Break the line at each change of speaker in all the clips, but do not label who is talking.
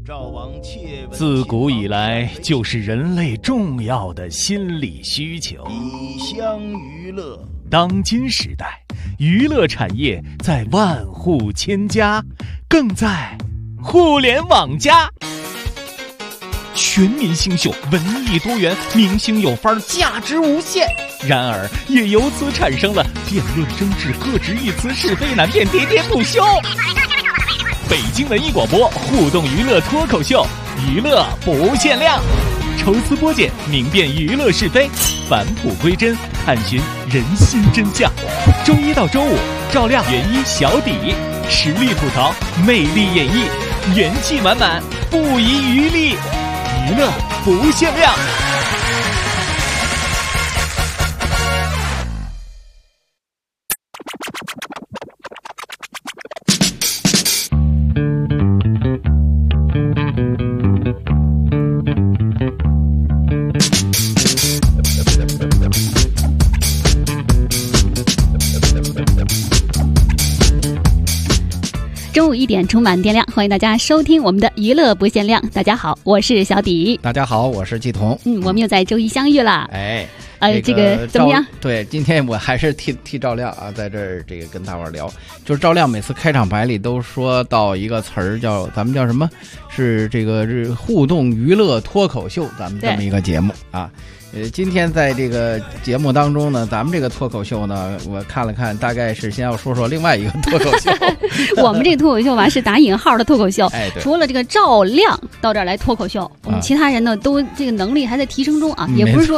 自古以来就是人类重要的心理需求。
以乡娱乐。
当今时代，娱乐产业在万户千家，更在互联网加。全民新秀，文艺多元，明星有范儿，价值无限。然而，也由此产生了辩论争执、各执一词、是非难辨、喋喋不休。北京文艺广播互动娱乐脱口秀，娱乐不限量，抽丝剥茧，明辨娱乐是非，返璞归真，探寻人心真相。周一到周五，照亮原一小底，实力吐槽，魅力演绎，元气满满，不遗余力，娱乐不限量。
中午1点充满电量，欢迎大家收听我们的娱乐不限量。大家好，我是小迪。
大家好，我是季彤。
我们又在周一相遇了。这个怎么样？
对，今天我还是替赵亮啊，在这儿这个跟大伙儿聊，就是赵亮每次开场白里都说到一个词儿，咱们叫什么？是这个是互动娱乐脱口秀，咱们这么一个节目啊。今天在这个节目当中呢，咱们这个脱口秀呢，我看了看，大概是先要说说另外一个脱口秀。
我们这个脱口秀吧是打引号的脱口秀，除了这个赵亮到这儿来脱口秀，我们其他人呢都这个能力还在提升中啊，也不是说。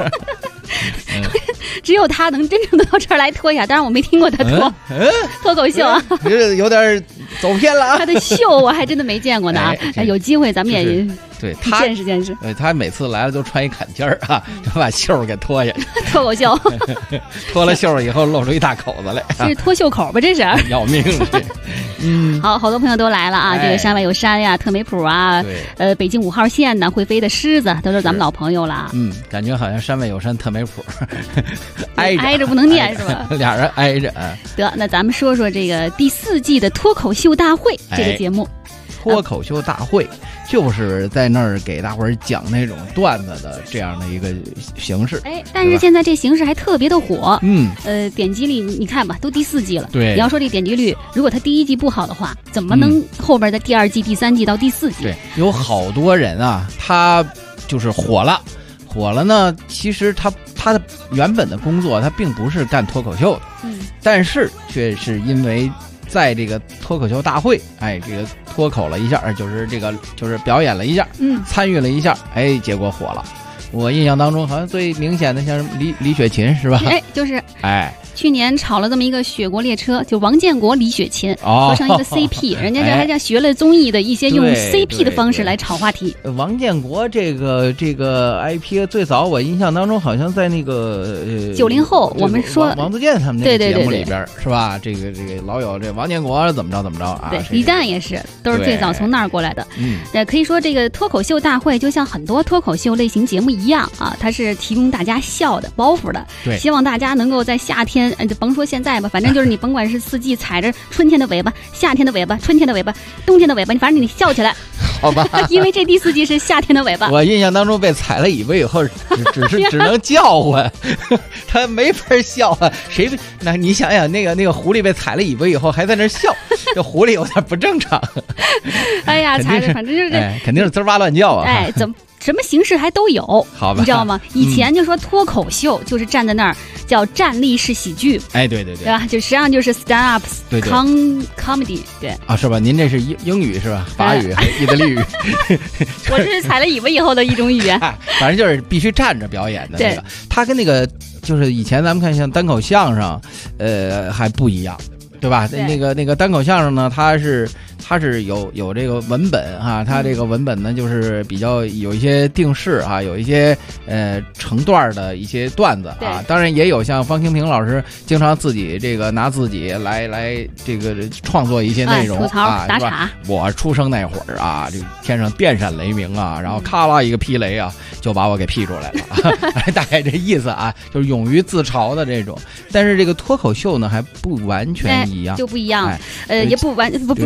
只有他能真正的到这儿来脱一下，当然我没听过他脱口秀啊，
有点走偏了啊。
他的秀我还真的没见过呢啊，有机会咱们也
对
见识见识。
他每次来了都穿一坎肩儿啊，就把袖儿给脱下去。
脱口秀，
脱了袖儿以后露出一大口子来，
这是脱袖口吧？这是
要命。
好多朋友都来了啊！这个山外有山呀，特美普啊，北京5号线呢，会飞的狮子都是咱们老朋友了。
感觉好像山外有山特美普，
挨着不能念是吧？
俩人挨着。
得，那咱们说说这个第4季的脱口秀大会这个节目。
脱口秀大会就是在那儿给大伙儿讲那种段子的这样的一个形式。
但是现在这形式还特别的火。点击率你看吧，都第4季了。
对，
你要说这点击率，如果他第1季不好的话，怎么能后边的第2季、第3季到第4季？
对，有好多人啊，他就是火了呢。其实他的原本的工作他并不是干脱口秀的，但是却是因为在这个脱口秀大会，这个脱口了一下，就是表演了一下，参与了一下，结果火了。我印象当中好像最明显的像李雪琴是吧？
就是去年炒了这么一个雪国列车，就王建国、李雪琴合成一个 CP，人家这还像学了综艺的一些用 CP 的方式来炒话题。
王建国这个 IP 最早我印象当中好像在那个
90后，我们说
王自健他们那个节目里边是吧？这个老有这王建国怎么着啊？
对，李诞也是，都是最早从那儿过来的。可以说这个脱口秀大会就像很多脱口秀类型节目一样啊，它是提供大家笑的包袱的，希望大家能够在夏天。甭说现在吧，反正就是你甭管是4季踩着春天的尾巴、夏天的尾巴、春天的尾巴、冬天的尾巴，反正你笑起来，
好吧？
因为这第4季是夏天的尾巴。
我印象当中被踩了尾巴以后，只能叫唤，他没法笑啊。那你想想，那个狐狸被踩了尾巴以后还在那笑，这狐狸有点不正常。
哎呀，踩着反正就是
肯定是滋哇乱叫啊。
什么形式还都有，
好吧？
你知道吗？以前就说脱口秀就是站在那儿叫站立式喜剧，
对
吧？就实际上就是 stand up comedy， 对
啊，是吧？您这是英语是吧？法语还是意大利语？
我这是踩了尾巴以后的一种语言，
反正就是必须站着表演的那个。他跟那个就是以前咱们看像单口相声，还不一样。对吧？那个单口相声呢，它是有这个文本哈，它这个文本呢就是比较有一些定式啊，有一些成段的一些段子啊，当然也有像方清平老师经常自己这个拿自己来这个创作一些内容
吐槽打岔。
我出生那会儿啊，这天上电闪雷鸣啊，然后咔啦一个劈雷啊，就把我给劈出来了，大概这意思啊，就是勇于自嘲的这种。但是这个脱口秀呢还不完全一样，
就不一样，也不能说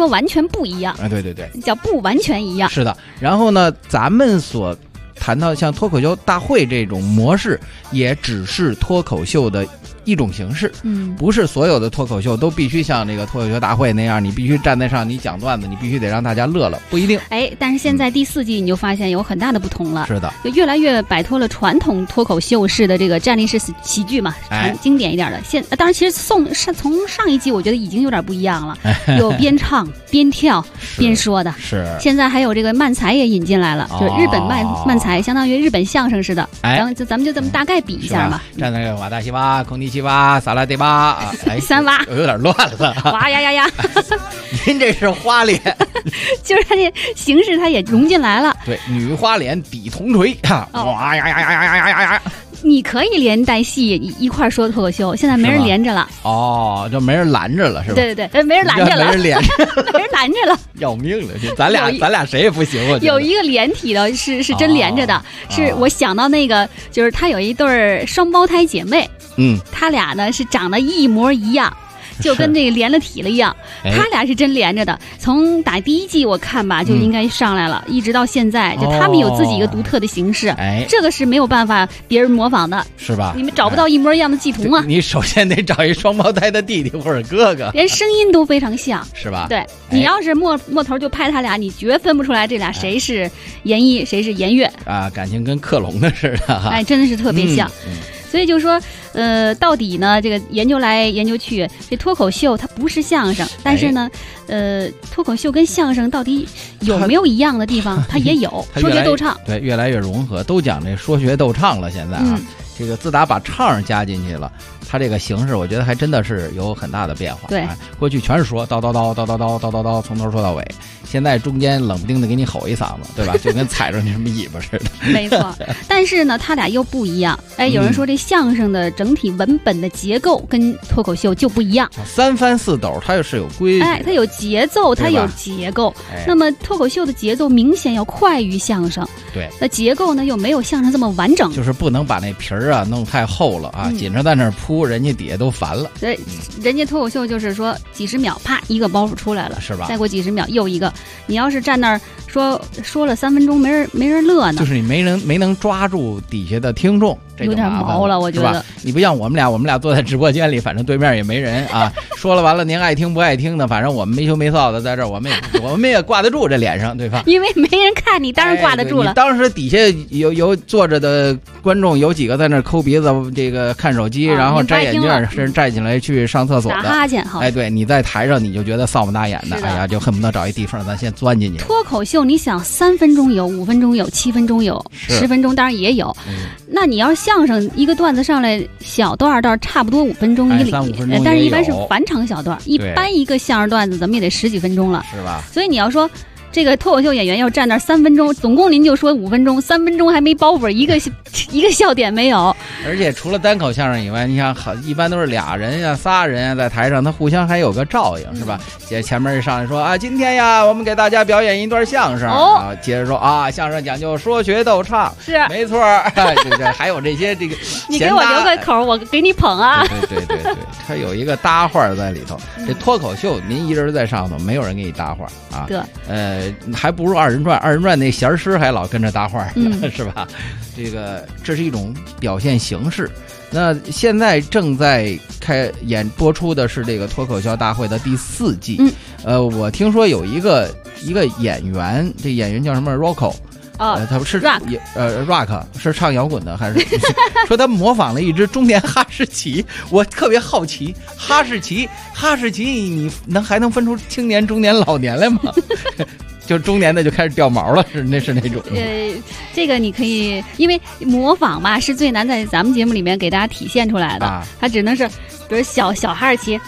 完全不一样
啊，对对对，
叫不完全一样。
是的，然后呢，咱们所谈到像脱口秀大会这种模式，也只是脱口秀的一种形式，不是所有的脱口秀都必须像这个脱口秀大会那样，你必须站在上，你讲段子，你必须得让大家乐了，不一定。
但是现在第4季你就发现有很大的不同了，
是的，
就越来越摆脱了传统脱口秀式的这个站立式喜剧嘛，经典一点的。当然，其实从上一季我觉得已经有点不一样了，有边唱边跳边说的，
是。
现在还有这个漫才也引进来了，就是日本漫才，相当于日本相声似的。咱们就这么大概比一下嘛。
站那个瓦达西哇，空地西哇，萨拉迪巴啊，
三哇，
有点乱了。
哇呀呀呀！
您这是花脸，
就是它这形式它也融进来了。
对，女花脸比铜锤啊，哇呀呀呀呀呀呀呀！
你可以连带戏一块说脱口秀，现在没人连着了。
哦，就没人拦着了，是吧？
对对对，没人拦着了，
没人连着，
没人拦着了，
要命了！咱俩谁也不行。
有一个连体的是真连着的，是我想到那个，就是他有一对双胞胎姐妹，他俩呢是长得一模一样。就跟这个连了体了一样，他俩是真连着的。从打第1季我看吧，就应该上来了，一直到现在，就他们有自己一个独特的形式，这个是没有办法别人模仿的，
是吧？
你们找不到一模一样的继同啊！
你首先得找一双胞胎的弟弟或者哥哥，
连声音都非常像，
是吧？
对，你要是摸头就拍他俩，你绝分不出来这俩谁是严一，谁是严月
啊？感情跟克隆的似的，
真的是特别像。所以就说，到底呢，这个研究来研究去，这脱口秀它不是相声，但是呢，脱口秀跟相声到底有没有一样的地方？它也有，说学逗唱，
对，越来越融合，都讲这说学逗唱了。现在啊，这个自打把唱加进去了，它这个形式我觉得还真的是有很大的变化。
对，
过去全是说叨叨叨叨叨叨叨叨叨，从头说到尾。现在中间冷不丁的给你吼一嗓子，对吧？就跟踩着你什么尾巴似的。
没错，但是呢，他俩又不一样。有人说这相声的整体文本的结构跟脱口秀就不一样。
3翻4抖，它又是有规矩。
它有节奏，它有结构。那么脱口秀的节奏明显要快于相声。
对。
那结构呢又没有相声这么完整。
就是不能把那皮儿啊弄太厚了啊，紧着在那儿铺，人家底下都烦了。
对，人家脱口秀就是说几十秒，啪一个包袱出来了，
是吧？
再过几十秒又一个。你要是站那儿说了3分钟，没人乐呢，
就是你没能抓住底下的听众，这
有点毛了，我觉得。
你不像我们俩坐在直播间里，反正对面也没人啊。说了完了，您爱听不爱听的，反正我们没羞没臊的在这儿，我们也挂得住这脸上，对吧？
因为没人看你，当然挂得住了。
你当时底下有坐着的观众，有几个在那抠鼻子，这个看手机，然后摘眼镜，甚至站起来去上厕所的，
打哈欠。
对，你在台上你就觉得臊不搭眼的，哎呀，就恨不得找一地缝咱先钻进去。
脱口秀你想3分钟有，5分钟有，7分钟有，10分钟当然也有。那你要相声一个段子上来小段差不多5分钟一里，但是一般是返场小段，一般一个相声段子怎么也得10几分钟了，
是吧？
所以你要说这个脱口秀演员要站那3分钟，总共您就说5分钟，3分钟还没包袱，一个笑点没有。
而且除了单口相声以外，你想一般都是俩人呀、仨人呀在台上，他互相还有个照应，是吧？前面上来说啊，今天呀，我们给大家表演一段相声，啊，接着说啊，相声讲究说学逗唱，
是
没错，这还有这些这个，
你给我留个口，我给你捧啊。
对，他有一个搭话在里头。这脱口秀您一人在上头，没有人给你搭话啊。
对，
还不如二人转那弦师还老跟着搭话呢，是吧？这是一种表现形式。那现在正在播出的是这个脱口秀大会的第4季。我听说有一个演员，这演员叫什么 Rocco。他不是 rock 是唱摇滚的，还是说他模仿了一支中年哈士奇？我特别好奇，哈士奇，你还能分出青年、中年、老年来吗？就中年的就开始掉毛了，是那种。
这个你可以，因为模仿嘛是最难在咱们节目里面给大家体现出来的，它只能是比如小哈士奇。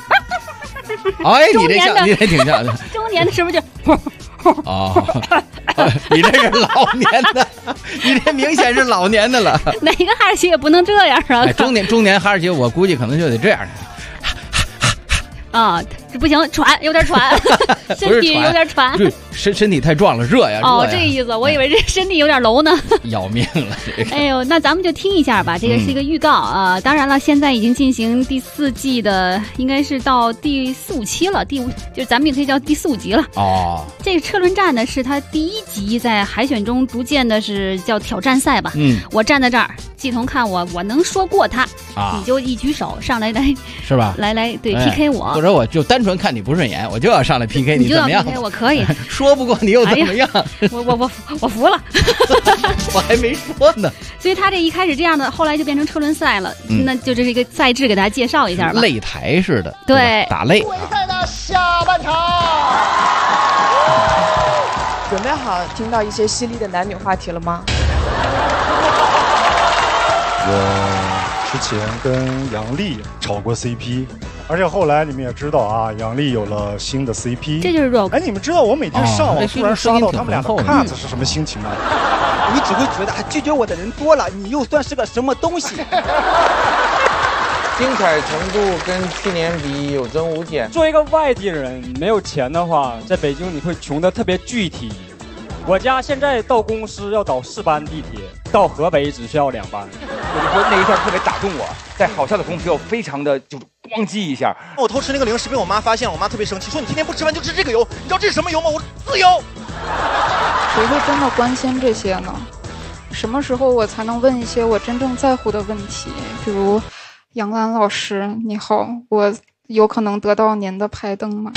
你这挺像的。
中年的是不是就？
你这是老年的，你这明显是老年的了。
哪个哈士奇也不能这样啊！
中年哈士奇，我估计可能就得这样。
这不行，喘，有点喘，身体有点喘，
身体太壮了，热呀。
哦，这个意思，我以为这身体有点楼呢，
要命了这个。
哎呦，那咱们就听一下吧，这个是一个预告啊。当然了，现在已经进行第4季的，应该是到第4、5期了，就是咱们也可以叫第4、5集了。哦，这个车轮战呢，是他第1集在海选中逐渐的是叫挑战赛吧。我站在这儿，季彤看我能说过他，你就一举手上来
是吧？
来对 PK 我，
或者我就单纯看你不顺眼，我就要上来 PK 你，怎么样？
我可以
说不过你又怎么样？
我服了，
我还没说呢。
所以他这一开始这样的，后来就变成车轮赛了。那就这是一个赛制，给大家介绍一下吧。
擂台似的，
对，
打擂。
比赛的下半场，
准备好听到一些犀利的男女话题了吗？
我之前跟杨笠炒过 CP， 而且后来你们也知道啊，杨笠有了新的 CP，
这就是 Rogue。
哎，你们知道我每天上网突然刷到他们俩的 cut 是什么心情吗？
你只会觉得拒绝我的人多了，你又算是个什么东西？
精彩程度跟去年比有增无减。
作为一个外地人，没有钱的话，在北京你会穷得特别具体。我家现在到公司要倒4班地铁，到河北只需要2班。
我就说那一段特别打动我，在好笑的同时又非常的就咣叽一下。
我偷吃那个零食被我妈发现了，我妈特别生气，说你天天不吃饭就吃这个油，你知道这是什么油吗？我说自由。
谁会真的关心这些呢？什么时候我才能问一些我真正在乎的问题？比如，杨澜老师，你好，我有可能得到您的拍灯吗？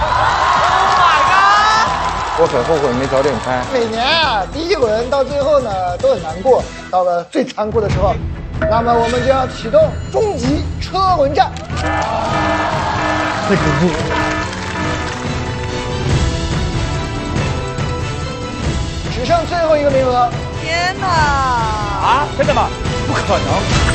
我很后悔没早点拍。
每年啊，第1轮到最后呢都很难过，到了最残酷的时候，那么我们就要启动终极车轮战。太恐怖了！只剩最后1个名额。
天哪！
啊，真的吗？不可能！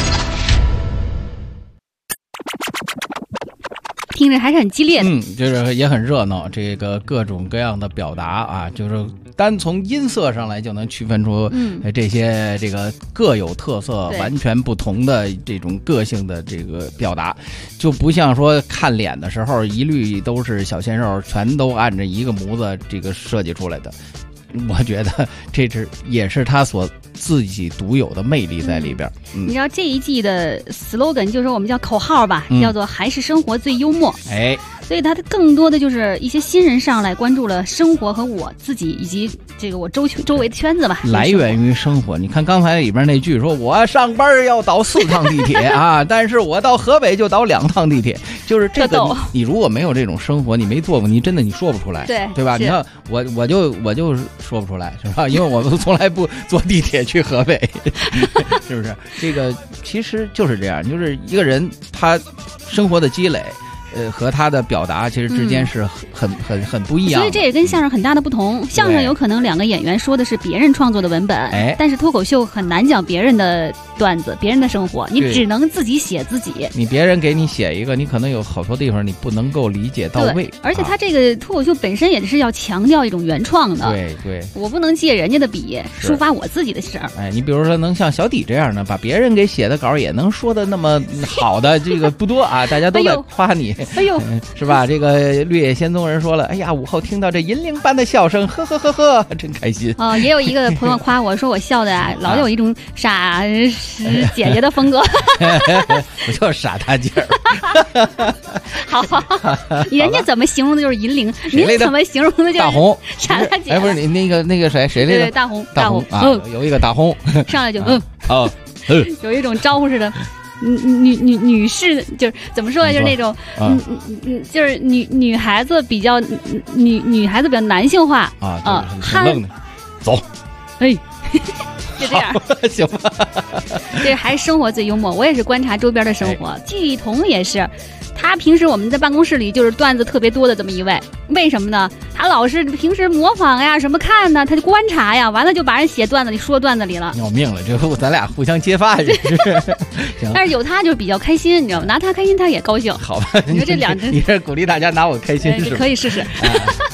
听着还是很激烈的，
就是也很热闹，这个各种各样的表达啊，就是单从音色上来就能区分出这些这个各有特色、完全不同的这种个性的这个表达，就不像说看脸的时候一律都是小鲜肉，全都按着一个模子这个设计出来的。我觉得这也是他所自己独有的魅力在里边。
你知道这一季的 slogan 就是我们叫口号吧，叫做还是生活最幽默。
哎，
所以它更多的就是一些新人上来关注了生活和我自己以及这个我周围的圈子吧，
来源于生活。你看刚才里边那句说我上班要倒4趟地铁啊，但是我到河北就倒2趟地铁，就是这个你如果没有这种生活，你没做过，你真的你说不出来，对吧？你看我就说不出来，是吧？因为我从来不坐地铁去河北，是不是？这个其实就是这样，就是一个人他生活的积累。和他的表达其实之间是很不一样的，
所以这也跟相声很大的不同。相声有可能2个演员说的是别人创作的文本，但是脱口秀很难讲别人的段子、别人的生活，你只能自己写自己。
你别人给你写一个，你可能有好多地方你不能够理解到位。
而且他这个脱口秀本身也是要强调一种原创的，
对，
我不能借人家的笔抒发我自己的事儿。
哎，你比如说能像小底这样的，把别人给写的稿也能说的那么好的，这个不多啊，大家都在夸你。
哎呦，
是吧？这个绿野仙踪人说了，哎呀，午后听到这银铃般的笑声，呵呵呵呵，真开心。
也有一个朋友夸我说我笑的啊，老有一种傻姐姐的风格。
不就傻大劲儿？
好，人家怎么形容的就是银铃，您怎么形容的就是
大红
傻大姐？
哎，不是你那个谁来着？
对，大红
啊，有一个大红
上来就有一种招呼似的。女士就是怎么说呢？就是那种就是女孩子比较女孩子比较男性化
啊，很走，
哎，就这样
行吧？
这还是生活最幽默。我也是观察周边的生活，季彤也是。他平时我们在办公室里就是段子特别多的这么一位，为什么呢？他老是平时模仿呀，什么看呢？他就观察呀，完了就把人写段子里说段子里了。
要命了，这咱俩互相揭发是。
但是有他就比较开心，你知道吗？拿他开心他也高兴。
好吧，
你说这2人，
你是鼓励大家拿我开心是吧？
可以试试。
好。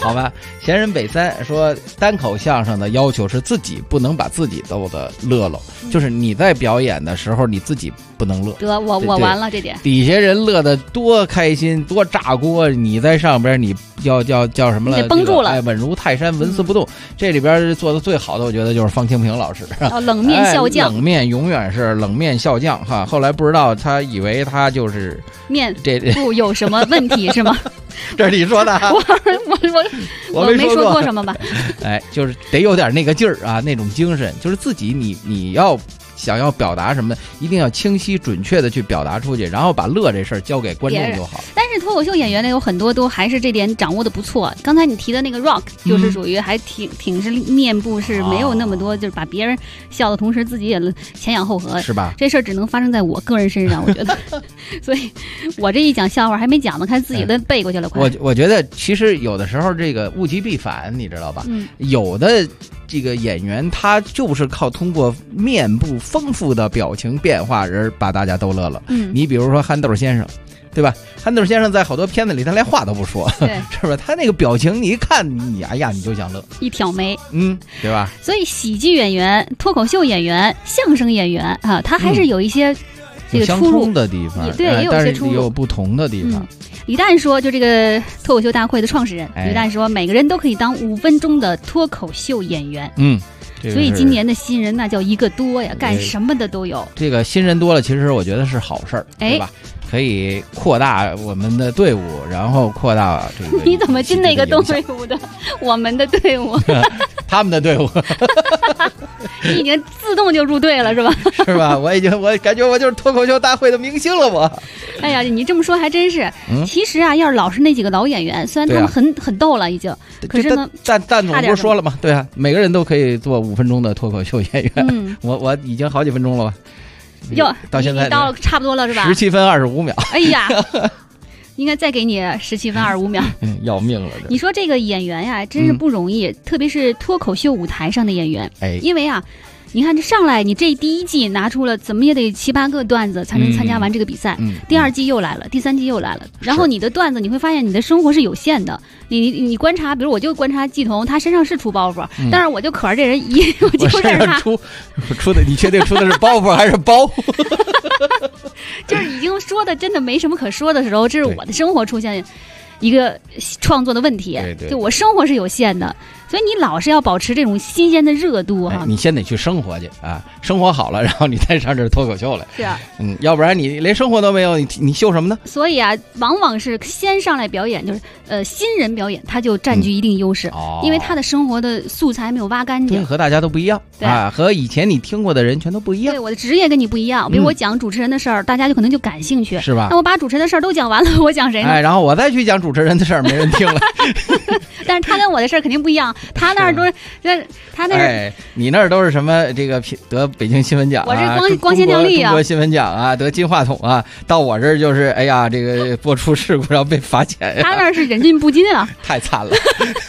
好吧。闲人北三说，单口相声的要求是自己不能把自己逗得乐喽，就是你在表演的时候你自己不能乐。
得我完了这点，
底下人乐得多开心多炸锅，你在上边你要叫什么了？
你绷住了，
哎，稳如泰山，纹丝不动。这里边做的最好的，我觉得就是方清平老师。
冷面笑匠，
冷面永远是冷面笑匠哈。后来不知道他以为他就是
面部有什么问题是吗？
这是你说的、啊，
我没说过什么吧？
哎，就是得有点那个劲儿啊，那种精神，就是自己你要想要表达什么，一定要清晰准确的去表达出去，然后把乐这事儿交给观众就好。
但是脱口秀演员呢，有很多都还是这点掌握的不错。刚才你提的那个 Rock 就是属于还挺是面部是没有那么多，就是把别人笑的同时自己也前仰后合，
是吧？
这事儿只能发生在我个人身上，我觉得。所以我这一讲笑话还没讲呢，看自己的背过去了。
我觉得其实有的时候这个物极必反，你知道吧？有的这个演员他就是靠通过面部丰富的表情变化而把大家都乐了。你比如说憨豆先生，对吧？憨豆先生在好多片子里他连话都不说，是吧？他那个表情你一看你哎呀你就想乐，
一挑眉，
对吧？
所以喜剧演员、脱口秀演员、相声演员啊，他还是有一些这个
相通的地方，
对，也有些出入，
但是也有不同的地方。
李诞说，就这个脱口秀大会的创始人，李诞说，每个人都可以当5分钟的脱口秀演员。所以今年的新人那叫一个多呀，干什么的都有。
这个新人多了，其实我觉得是好事儿，对吧？可以扩大我们的队伍，然后扩大这个。
你怎么进那个队伍的？我们的队伍，
他们的队伍。
你已经自动就入队了是吧？
是吧？我感觉我就是脱口秀大会的明星了，我。
哎呀，你这么说还真是。其实啊，要是老是那几个老演员，虽然他们很逗了已经，可是呢，
但总不是说了吗？对啊，每个人都可以做5分钟的脱口秀演员。我已经好几分钟了吧？
哟，
到现在
你到差不多了是吧
？17分25秒。
哎呀，应该再给你17分25秒。
要命了！
你说这个演员呀，真是不容易，特别是脱口秀舞台上的演员。因为啊，你看这上来，你这第一季拿出了怎么也得7、8个段子才能参加完这个比赛。第2季又来了，第3季又来了。然后你的段子，你会发现你的生活是有限的。你观察，比如我就观察季彤，他身上是出包袱，但是我就可着这人我就是他
出的，你确定出的是包袱还是包？
就是已经说的真的没什么可说的时候，这是我的生活出现一个创作的问题。就我生活是有限的。所以你老是要保持这种新鲜的热度哈，
你先得去生活去啊，生活好了，然后你再上这脱口秀来。
是啊，
要不然你连生活都没有，你秀什么呢？
所以啊，往往是先上来表演，就是新人表演，他就占据一定优势，因为他的生活的素材没有挖干净，
和大家都不一样啊，和以前你听过的人全都不一样。
对，我的职业跟你不一样，比如我讲主持人的事儿，大家就可能就感兴趣，
是吧？
那我把主持人的事儿都讲完了，我讲谁呢？
然后我再去讲主持人的事儿，没人听了。
但是他跟我的事儿肯定不一样，他那儿都是，他那儿，
你那儿都是什么？这个得北京新闻奖啊，
我这光鲜亮丽啊，
中国新闻奖啊，得金话筒啊，到我这儿就是哎呀，这个播出事故然后被罚钱。
他那儿是忍俊不禁啊，
太惨了，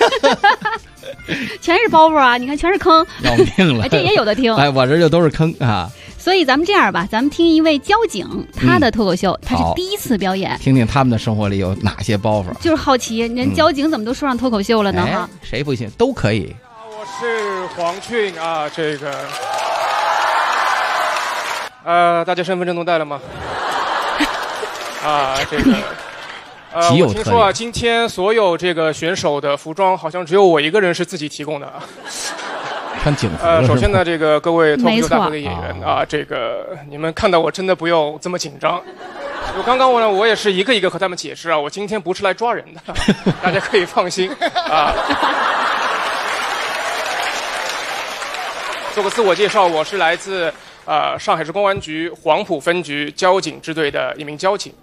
全是包袱啊！你看，全是坑，
要命了。
这也有的听，
我这就都是坑啊。
所以咱们这样吧，咱们听一位交警，他的脱口秀，他是第一次表演，
听听他们的生活里有哪些包袱。
就是好奇，人交警怎么都说上脱口秀了呢？哈，
谁不行都可以。
我是黄俊啊，这个，大家身份证都带了吗？这个，我听说啊，今天所有这个选手的服装，好像只有我一个人是自己提供的啊。
穿警服。
首先呢，这个各位脱口秀大会的演员啊，这个你们看到我真的不用这么紧张。刚刚我也是一个一个和他们解释啊，我今天不是来抓人的，大家可以放心啊。做个自我介绍，我是来自上海市公安局黄埔分局交警支队的一名交警。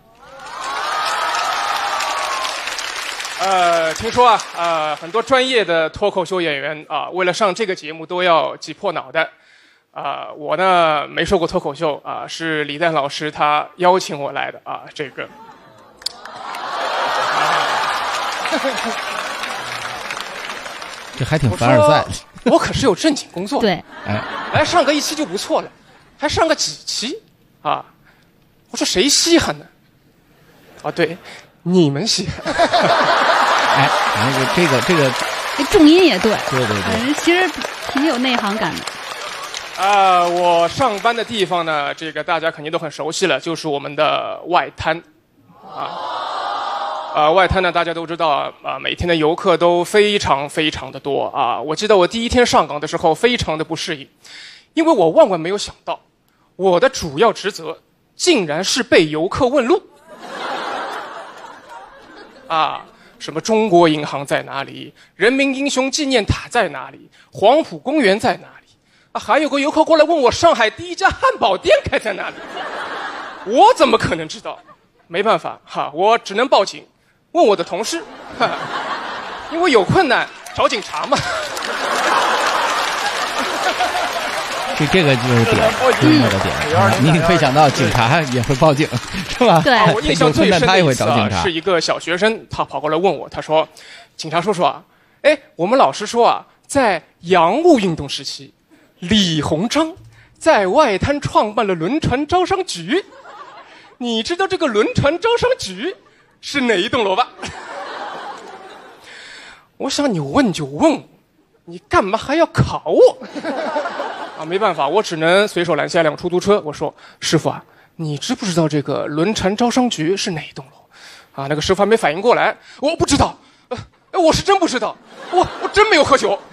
听说很多专业的脱口秀演员啊，为了上这个节目都要挤破脑袋。我呢没说过脱口秀啊，是李诞老师他邀请我来的啊，这个。
这还挺凡尔赛的。
我可是有正经工作。
对。
来上个1期就不错了，还上个几期啊？我说谁稀罕呢？啊，对。你们稀罕。
哎，这个
重音也对，
对，
其实挺有内行感的。
我上班的地方呢，这个大家肯定都很熟悉了，就是我们的外滩，外滩呢，大家都知道每天的游客都非常非常的多啊。我记得我第一天上岗的时候，非常的不适应，因为我万万没有想到，我的主要职责竟然是被游客问路，什么中国银行在哪里？人民英雄纪念塔在哪里？黄埔公园在哪里？还有个游客过来问我上海第一家汉堡店开在哪里，我怎么可能知道？没办法我只能报警，问我的同事，因为有困难找警察嘛。
这个就是点，幽默的点。你可以想到警察也会报警，是吧？
对，
我印象最深的一次是一个小学生，他跑过来问我，他说：“警察叔叔啊，我们老师说在洋务运动时期，李鸿章在外滩创办了轮船招商局，你知道这个轮船招商局是哪一栋楼吧？”我想你问就问，你干嘛还要考我？没办法，我只能随手拦下一辆出租车。我说：“师傅你知不知道这个轮船招商局是哪一栋楼？”那个师傅还没反应过来，我不知道，我是真不知道，我真没有喝酒。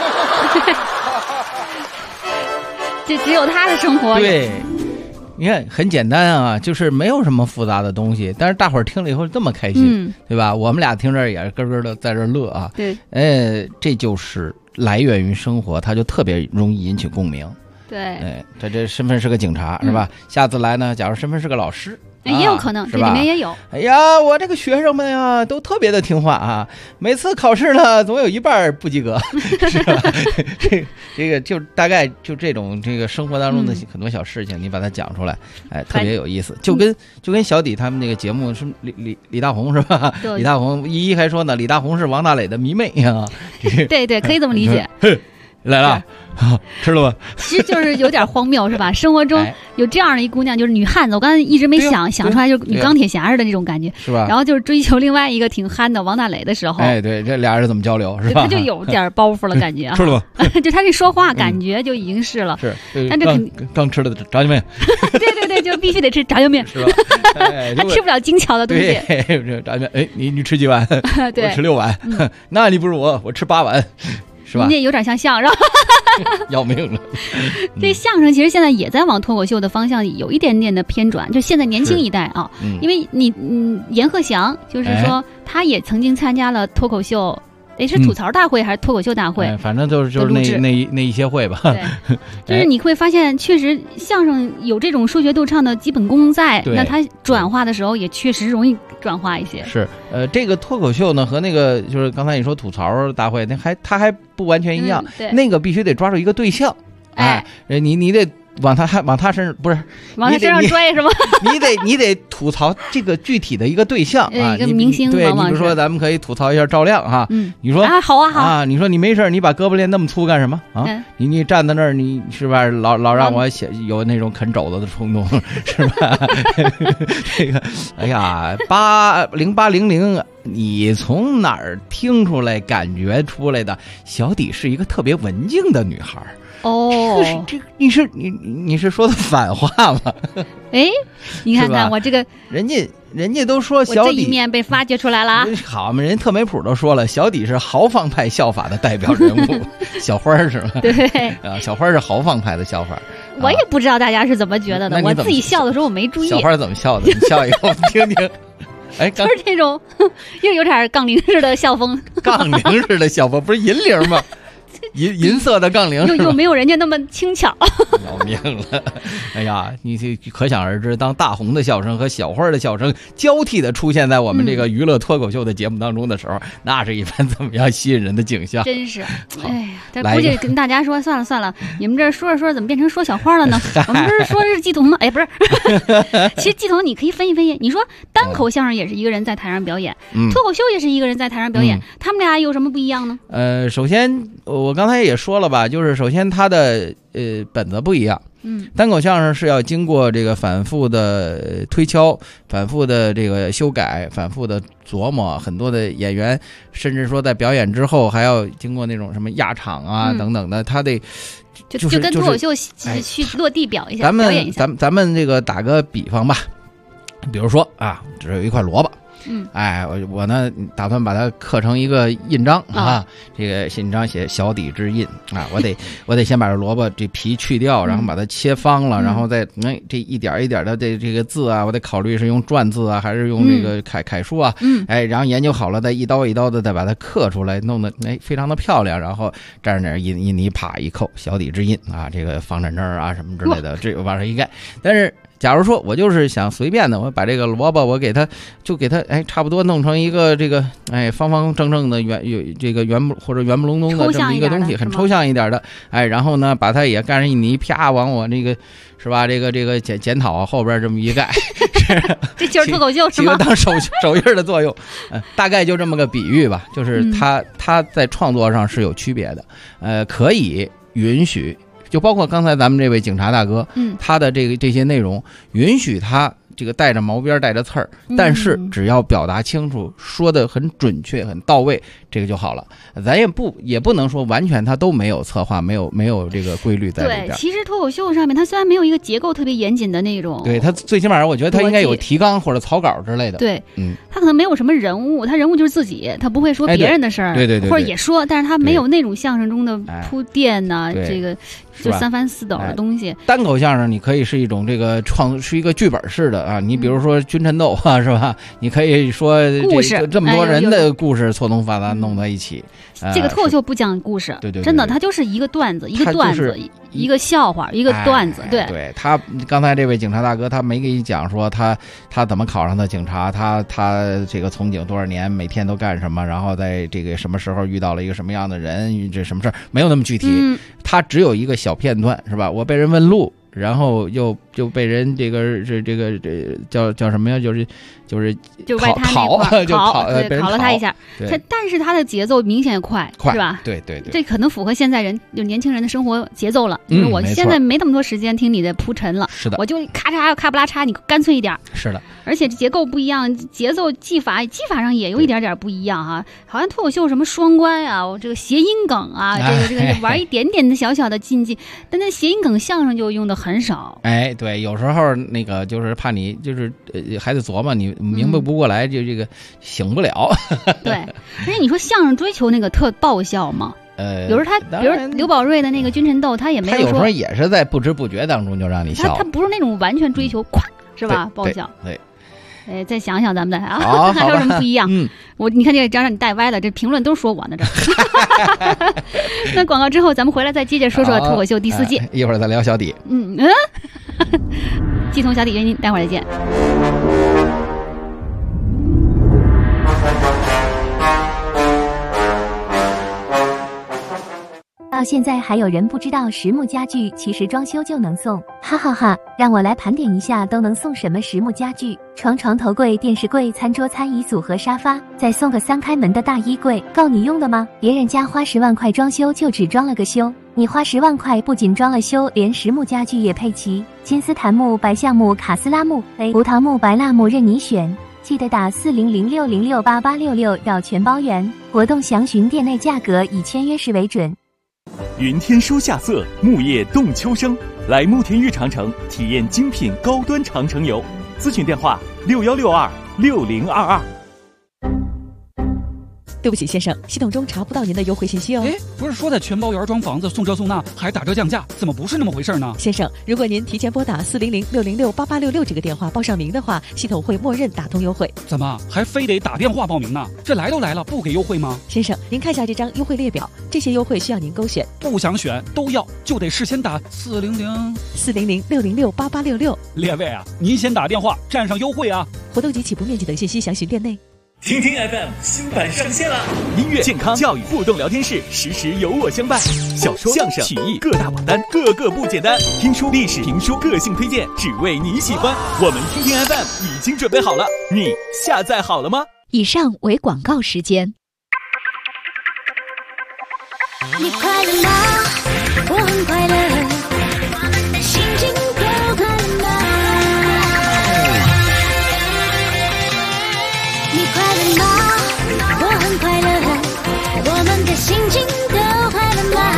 这只有他的生活。
对，你看很简单就是没有什么复杂的东西，但是大伙儿听了以后这么开心，对吧？我们俩听着也是咯咯的在这乐啊。
对，
这就是来源于生活，它就特别容易引起共鸣。
对，
他这身份是个警察，是吧？下次来呢，假如身份是个老师。
也有可能，这里面也有。
哎呀，我这个学生们呀，都特别的听话每次考试呢，总有一半不及格，是吧？这个就大概就这种这个生活当中的很多小事情，你把它讲出来，特别有意思。就跟小底他们那个节目是李大红是吧？李大红一还说呢，李大红是王大磊的迷妹
对，可以这么理解。
来了。吃了吗？
其实就是有点荒谬，是吧？生活中有这样的一姑娘，就是女汉子。我刚才一直没想出来，就是女钢铁侠似的那种感觉，
是吧？
然后就是追求另外一个挺憨的王大磊的时候，
对，这俩人怎么交流，是吧？
他就有点包袱了，感觉
吃了吗？
就他这说话感觉就已经是了，
是。
但这
刚吃的炸酱面，
对，就必须得吃炸酱面，
是吧？
他吃不了精巧的东西。
对，炸酱面，你吃几碗？
对，
我吃6碗，那你不如我吃8碗。是吧？
你也有点像相声，
要命了。
这相声其实现在也在往脱口秀的方向有一点点的偏转，就现在年轻一代因为阎鹤祥就是说他也曾经参加了脱口秀。是吐槽大会还是脱口秀大会？
反正就是那一些会吧。
对，就是你会发现，确实相声有这种说学逗唱的基本功在，那它转化的时候也确实容易转化一些。
是，这个脱口秀呢和那个就是刚才你说吐槽大会，它还不完全一样。
对，
那个必须得抓住一个对象，你得。往他身上不是
往他身上拽是吗？
你得吐槽这个具体的一个对象
一个明星。
对，你比如说咱们可以吐槽一下赵亮你说
好啊，
你说你没事你把胳膊练那么粗干什么你站在那儿，你是吧？老让我有那种啃肘子的冲动，是吧？这个哎呀，0800，你从哪儿听出来、感觉出来的？小底是一个特别文静的女孩。你是说的反话吗？
你看看我这个，
人家都说小底
这一面被发掘出来了。
好嘛，人特美普都说了，小底是豪放派笑法的代表人物，小花是吧？
对
小花是豪放派的笑法。
我也不知道大家是怎么觉得的，我自己笑的时候我没注意。
小花怎么笑的？你笑一个我们听听。
就是这种又有点杠铃式的笑风。
杠铃式的笑风不是银铃吗？银色的杠铃
又没有人家那么轻巧，
要命了！哎呀，你可想而知，当大红的笑声和小花的笑声交替的出现在我们这个娱乐脱口秀的节目当中的时候，那是一番怎么样吸引人的景象？
真是，哎呀，这估计跟大家说算了，你们这说着说着怎么变成说小花了呢？我们不是说是季彤吗？不是，其实季彤你可以分析分析，你说单口相声也是一个人在台上表演，脱口秀也是一个人在台上表演，他们俩有什么不一样呢？
首先我刚刚才也说了吧，就是首先它的本子不一样。单口相声是要经过这个反复的推敲，反复的这个修改，反复的琢磨，很多的演员甚至说在表演之后还要经过那种什么压场啊等等的，他得
就跟脱口秀去落地表一下，
表
演一下。
咱们这个打个比方吧，比如说啊，只有一块萝卜。我呢打算把它刻成一个印章啊，这个印章写小底之印啊，我得先把这萝卜这皮去掉，然后把它切方了，然后再这一点一点的这个字啊，我得考虑是用篆字啊，还是用这个楷书啊，然后研究好了，再一刀一刀的再把它刻出来，弄得非常的漂亮，然后沾上点印泥，啪一扣，小底之印啊，这个防尘针啊什么之类的，这往上一盖，但是。假如说我就是想随便的，我把这个萝卜我给它差不多弄成一个这个方方正正的圆或者圆不隆咚的这么一个东西，很抽象一点的，然后呢把它也干上一泥，啪往我那个是吧这个检讨后边这么一盖，
这就是脱口秀是吗？
起个当手印的作用，大概就这么个比喻吧，就是它在创作上是有区别的，可以允许。就包括刚才咱们这位警察大哥，他的这些内容允许他这个带着毛边带着刺儿，但是只要表达清楚，说的很准确很到位，这个就好了。咱也不能说完全他都没有策划，没有这个规律在里边。
对，其实脱口秀上面它虽然没有一个结构特别严谨的那种，
对，它最起码我觉得它应该有提纲或者草稿之类的。
对，他可能没有什么人物，他人物就是自己，他不会说别人的事儿，
对，
或者也说，但是他没有那种相声中的铺垫呐，这个就三番四斗的东西。
单口相声你可以是一种这个是一个剧本式的啊，你比如说君臣斗啊，是吧？你可以说
故事
这么多人的故事错综复杂弄在一起。
这个脱口秀不讲故事，
对，
真的，它就是一个段子，一个段子，一个笑话，一个段子。
对，他刚才这位警察大哥，他没给你讲说他怎么考上的警察，他这个从警多少年，每天都干什么，然后在这个什么时候遇到了一个什么样的人，这什么事儿没有那么具体，他只有一个小片段，是吧？我被人问路。然后又被人这个叫什么呀？就
外滩那块考了他一下，但是他的节奏明显快，是吧？
对，
这可能符合现在年轻人的生活节奏了。我现在没那么多时间听你的铺陈了，
是的，
我就咔嚓咔不拉嚓，你干脆一点。
是的，
而且结构不一样，节奏技法上也有一点不一样哈。好像脱口秀什么双关啊，这个谐音梗啊，这个玩一点点的小小的禁忌，但那谐音梗相声就用的很少。
对，有时候那个就是怕你就是还得琢磨，你明白不过来，就这个醒不了。
对，而且你说相声追求那个特爆笑吗？有时候比如刘宝瑞的那个君臣斗，他也没有说，
他有时候也是在不知不觉当中就让你笑。
他不是那种完全追求咵是吧爆笑。
对，
再想想咱们的还有什么不一样？你看这个张让你带歪了，这评论都说我呢这。那广告之后，咱们回来再接着说说脱口秀第4季。
一会儿再聊小底。
季彤小底约您待会儿再见。
到现在还有人不知道实木家具其实装修就能送，哈哈哈！让我来盘点一下都能送什么实木家具：床头柜、电视柜、餐桌、餐椅组和沙发，再送个3开门的大衣柜，够你用的吗？别人家花10万块装修就只装了个修，你花10万块不仅装了修，连实木家具也配齐，金丝檀木、白橡木、卡斯拉木、胡桃木、白蜡木任你选。记得打4006068866要全包圆，活动详询店内价格，以签约时为准。
云天书夏色，木叶动秋生，来慕田峪长城体验精品高端长城游，咨询电话61626022。
对不起，先生，系统中查不到您的优惠信息哦。
不是说在全包圆装房子送这送那还打折降价，怎么不是那么回事呢？
先生，如果您提前拨打4006068866这个电话报上名的话，系统会默认打通优惠。
怎么还非得打电话报名呢？这来都来了，不给优惠吗？
先生，您看一下这张优惠列表，这些优惠需要您勾选。
不想选都要，就得事先打
4006068866。
列位啊，您先打电话占上优惠啊！
活动及起步面积等信息详询店内。
听听 FM 新版上线了，音乐、健康、教育、互动聊天室，时时有我相伴。小说、相声、曲艺各大榜单，个个不简单。听书、历史、评书，个性推荐，只为你喜欢。我们听听 FM 已经准备好了，你下载好了吗？
以上为广告时间。 你快乐吗？我很快乐，我们的心情都快乐吗？你快乐吗？我很快乐，我们的心情都快乐吗？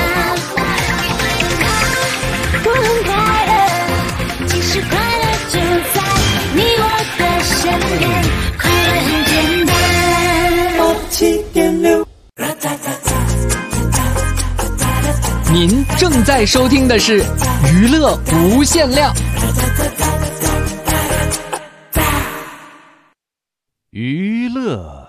我很快乐，其实快乐就在你我的身边，快乐很简单。87.6。
您正在收听的是娱乐无限量。娱乐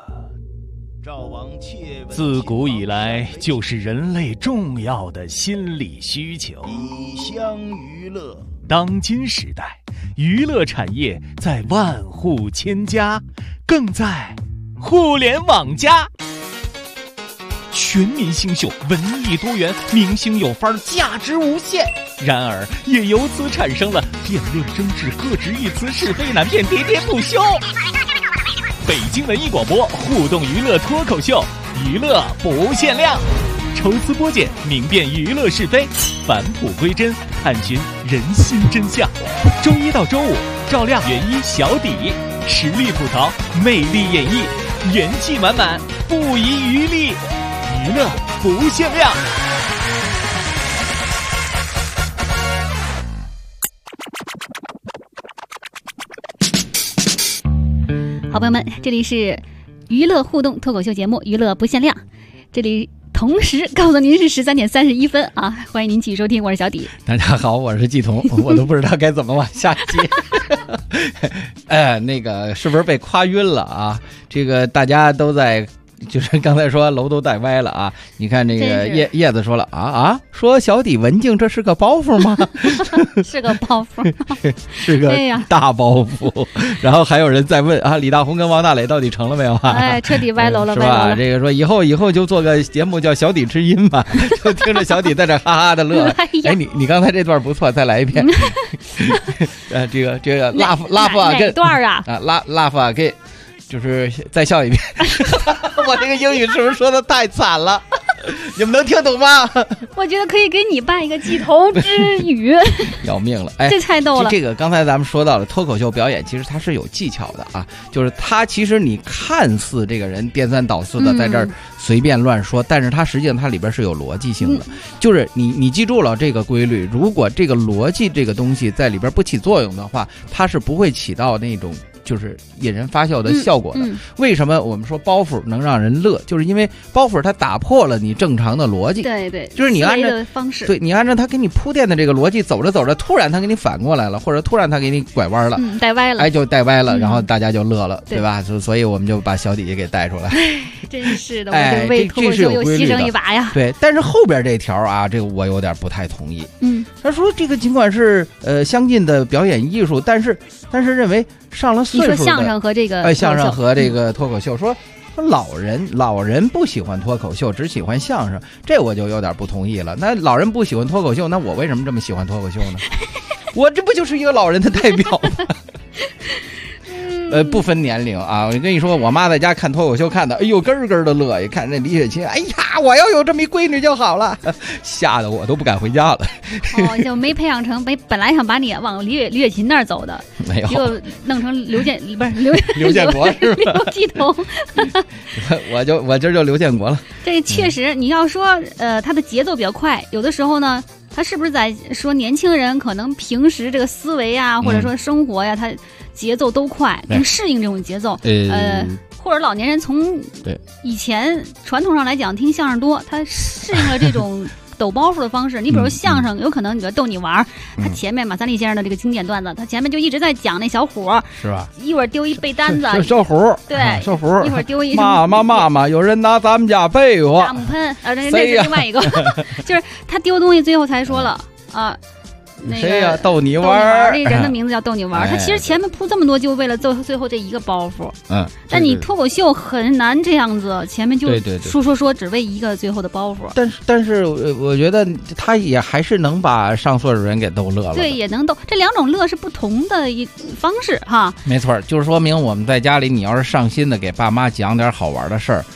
自古以来就是人类重要的心理需求。
一厢娱乐，
当今时代，娱乐产业在万户千家，更在互联网加。全民新秀，文艺多元，明星有范儿，价值无限。然而，也由此产生了辩论争执、各执一词、是非难辨、喋喋不休。北京文艺广播互动娱乐脱口秀，娱乐不限量，抽丝剥茧，明辨娱乐是非，返璞归真，探寻人心真相。周一到周五，照亮原一小底，实力吐槽，魅力演绎，元气满满，不遗余力。娱乐不限量。
好朋友们，这里是娱乐互动脱口秀节目《娱乐不限量》，这里同时告诉您是13点31分啊！欢迎您继续收听，我是小底。
大家好，我是季彤，我都不知道该怎么往下接。那个是不是被夸晕了啊？这个大家都在。就是刚才说楼都带歪了啊！你看这个叶子说了说小底文静这是个包袱吗？
是个包袱，
是个大包袱。然后还有人在问啊，李大红跟王大磊到底成了没有啊？
哎，彻底歪楼了，
是吧？这个说以后就做个节目叫小底之音吧，就听着小底在这哈哈的乐。哎，你刚才这段不错，再来一遍。这个拉夫啊，
哪段啊？
拉夫啊，给。就是再笑一遍。我这个英语是不是说的太惨了？你们能听懂吗？
我觉得可以给你办一个季彤之语。
要命了！哎，
这太逗了。
这个刚才咱们说到了脱口秀表演，其实它是有技巧的啊。就是它其实你看似这个人颠三倒四的在这儿随便乱说，但是它实际上它里边是有逻辑性的。就是你记住了这个规律，如果这个逻辑这个东西在里边不起作用的话，它是不会起到那种。就是引人发笑的效果的。为什么我们说包袱能让人乐？就是因为包袱它打破了你正常的逻辑。
对对，
就是你按照
方式，
对你按照他给你铺垫的这个逻辑走着走着，突然他给你反过来了，或者突然他给你拐弯了，
带歪了，
哎，就带歪了，然后大家就乐了，对吧？所以我们就把小底下给带出来。
真是的，我就为脱口秀又牺牲一把呀。
对，但是后边这条啊，这个我有点不太同意。他说这个尽管是相近的表演艺术，但是认为上了岁数的，
你说相声和这个
相声和这个脱口秀，说老人不喜欢脱口秀，只喜欢相声，这我就有点不同意了。那老人不喜欢脱口秀，那我为什么这么喜欢脱口秀呢？我这不就是一个老人的代表吗？不分年龄啊！我跟你说，我妈在家看脱口秀看的，哎呦咯咯的乐，一看那李雪琴，哎呀，我要有这么一闺女就好了，吓得我都不敢回家了。
就没培养成，本来想把你往李雪琴那儿走的，
没有，
就弄成刘建
国是吧？
刘继彤，
我今儿就刘建国了。
这确实，你要说他的节奏比较快，有的时候呢。他是不是在说年轻人可能平时这个思维啊，或者说生活呀，他节奏都快，能适应这种节奏？或者老年人从以前传统上来讲听相声多，他适应了这种抖包袱的方式。你比如相声，有可能你说逗你玩，他前面马三立先生的这个经典段子，他前面就一直在讲那小虎，
是吧？
一会儿丢一被单子，
小虎，
对，
小虎，
一会儿丢一
妈妈，有人拿咱们家被窝，
大木盆，那是另外一个，就是他丢东西，最后才说了啊。
谁呀？逗你玩，
这人的名字叫逗你玩。他其实前面铺这么多，就为了最后这一个包袱。但你脱口秀很难这样子，前面就说，只为一个最后的包袱。
但是我觉得他也还是能把上岁数人给逗乐了。
对，也能逗。这两种乐是不同的一方式哈。
没错，就是说明我们在家里，你要是上心的给爸妈讲点好玩的事儿。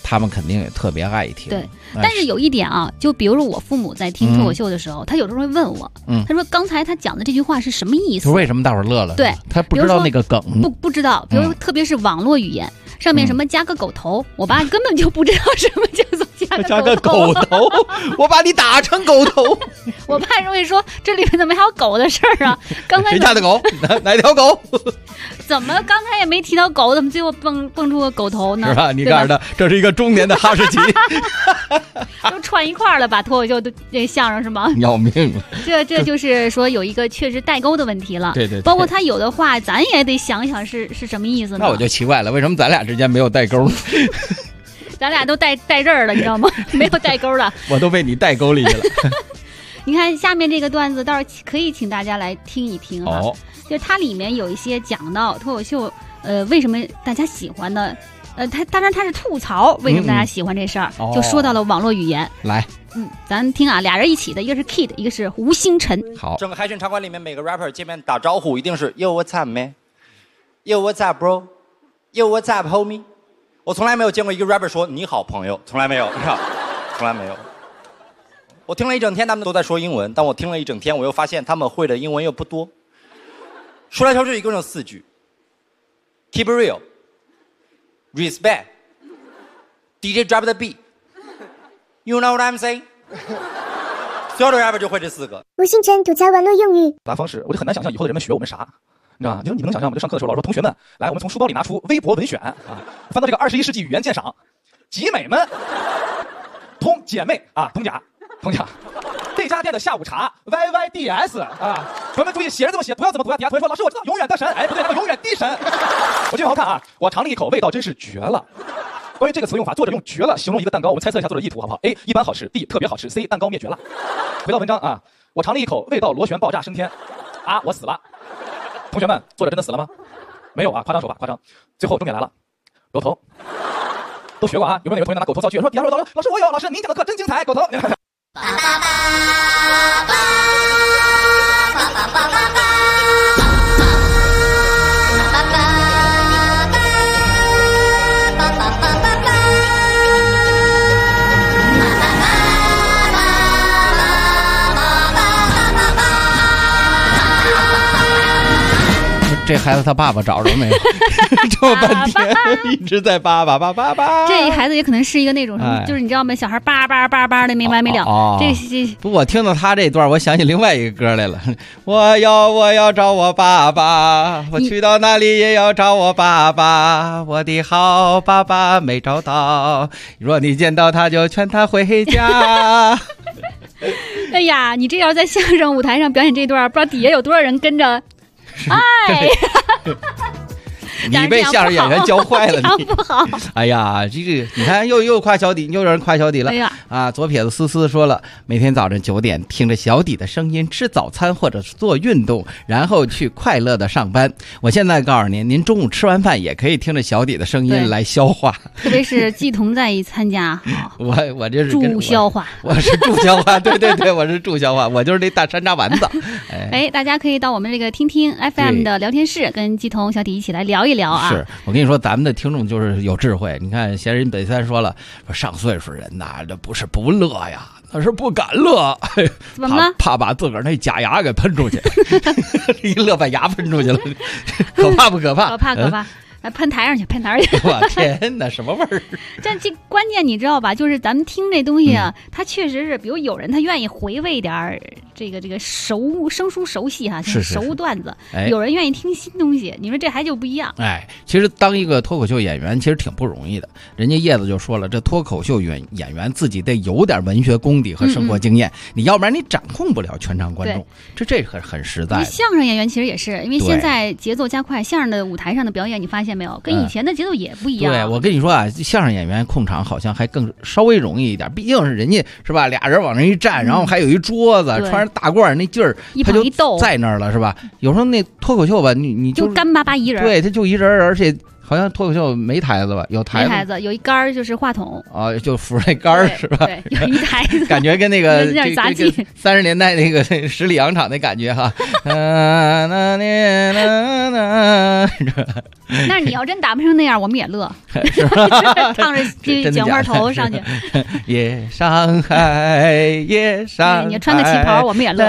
他们肯定也特别爱听。
对，但是有一点啊，就比如说我父母在听脱口秀的时候，他有时候会问我，他说刚才他讲的这句话是什么意思？
为什么大伙儿乐了？
对，
他不知道那个梗，
不知道。比如特别是网络语言。上面什么加个狗头，我爸根本就不知道什么叫做加个狗头，
我把你打成狗头。
我爸会说这里面怎么还有狗的事儿啊？刚才
谁家的狗？哪条狗？
怎么刚才也没提到狗，怎么最后蹦出个狗头呢？
是吧？你看着，这是一个中年的哈士奇，
都串一块了，把脱口秀的这相声是吗？
要命了！
这就是说有一个确实代沟的问题了。
对，
包括他有的话，咱也得想想是什么意思呢？
那我就奇怪了，为什么咱俩之间没有代沟？
咱俩都带这儿了，你知道吗？没有代沟了，
我都被你代沟里去了。
你看下面这个段子，倒是可以请大家来听一听哈。就是它里面有一些讲到脱口秀，为什么大家喜欢呢？当然他是吐槽为什么大家喜欢这事儿，就说到了网络语言。
来，
咱听啊，俩人一起的，一个是 Kid， 一个是吴星辰。
好，
整个海选场馆里面每个 rapper 见面打招呼一定是 Yo what's up man， Yo what's up bro， Yo what's up homie。我从来没有见过一个 rapper 说你好朋友，从来没有，从来没有。我听了一整天，他们都在说英文，但我听了一整天，我又发现他们会的英文又不多。说来说去一共有4句 ：Keep it real, respect, DJ drop the beat. You know what I'm saying？ 所有的 rapper 就会这4个。
吴星辰吐槽网络用语。
答方式，我就很难想象以后的人们学我们啥。你知道吗？你们能想象吗？就上课的时候，老师说同学们，来，我们从书包里拿出微博文选啊，翻到这个21世纪语言鉴赏，集美们，通姐妹啊，通假。这家店的下午茶 YYDS 啊，朋友们注意，写人这么写，不要这么读啊。底下同学说，老师我知道永远的神，哎不对，那个永远的神。我这个好看啊，我尝了一口，味道真是绝了。关于这个词用法，作者用绝了形容一个蛋糕，我们猜测一下作者意图好不好 ？A 一般好吃 ，B 特别好吃 ，C 蛋糕灭绝了。回到文章啊，我尝了一口，味道螺旋爆炸升天，啊我死了。同学们，作者真的死了吗？没有啊，夸张说法，夸张。最后重点来了，狗头，都学过啊？有没有哪个同学拿狗头造句？说底下说老师我有，老师您讲的课真精彩，狗头。
这孩子他爸爸找着没有？这么半天一直在叭。
这孩子也可能是一个那种什么，就是你知道吗？小孩叭的没完没了。这
不，我听到他这段，我想起另外一个歌来了。我要找我爸爸，我去到哪里也要找我爸爸。我的好爸爸没找到，若你见到他就劝他回家。
哎呀，你这要在相声舞台上表演这段，不知道底下有多少人跟着。哎，
你被相声演员教坏了，
你不好。
哎呀，这个你看又夸小底，又有人夸小底了。
哎呀，
啊，左撇子思思说了，每天早晨9点听着小底的声音吃早餐或者做运动，然后去快乐的上班。我现在告诉您中午吃完饭也可以听着小底的声音来消化，
特别是季彤在一参加，
我这是
助消化，
我是助消化，对，我是助消化，我就是那大山楂丸子。
哎，大家可以到我们这个听听 FM 的聊天室，跟季彤、小底一起来聊一聊啊。
是我跟你说，咱们的听众就是有智慧。你看，闲人北三说了，说上岁数人呐，这不是不乐呀，那是不敢乐。
怎么了？
怕把自个儿那假牙给喷出去，一乐把牙喷出去了，可怕不可怕？
可怕。喷台上去。
我天哪，什么味儿？
这关键你知道吧？就是咱们听这东西啊，它确实是，比如有人他愿意回味点这个生疏熟悉哈，
是
熟段子。有人愿意听新东西，你说这还就不一样。
哎，其实当一个脱口秀演员其实挺不容易的。人家叶子就说了，这脱口秀演员自己得有点文学功底和生活经验，你要不然你掌控不了全场观众。这很实在。
相声演员其实也是，因为现在节奏加快，相声的舞台上的表演，你发现没有，跟以前的节奏也不一样。
对，我跟你说啊，相声演员控场好像还更稍微容易一点，毕竟是人家是吧，俩人往那一站，然后还有一桌子，穿着大褂那劲儿，他就在那儿了，是吧？有时候那脱口秀吧，你
就干巴巴一人，
对，他就一人，而且好像脱口秀没台子吧？有台子，
有一杆儿就是话筒
啊，就扶那杆儿是吧？
对，有一台子，
感觉跟那个
有点杂技
，30年代那个十里洋场那感觉哈。
那你要真打扮成那样，我们也乐，唱着卷花头上去。
夜上海，夜上海，
你穿个旗袍，我们也乐。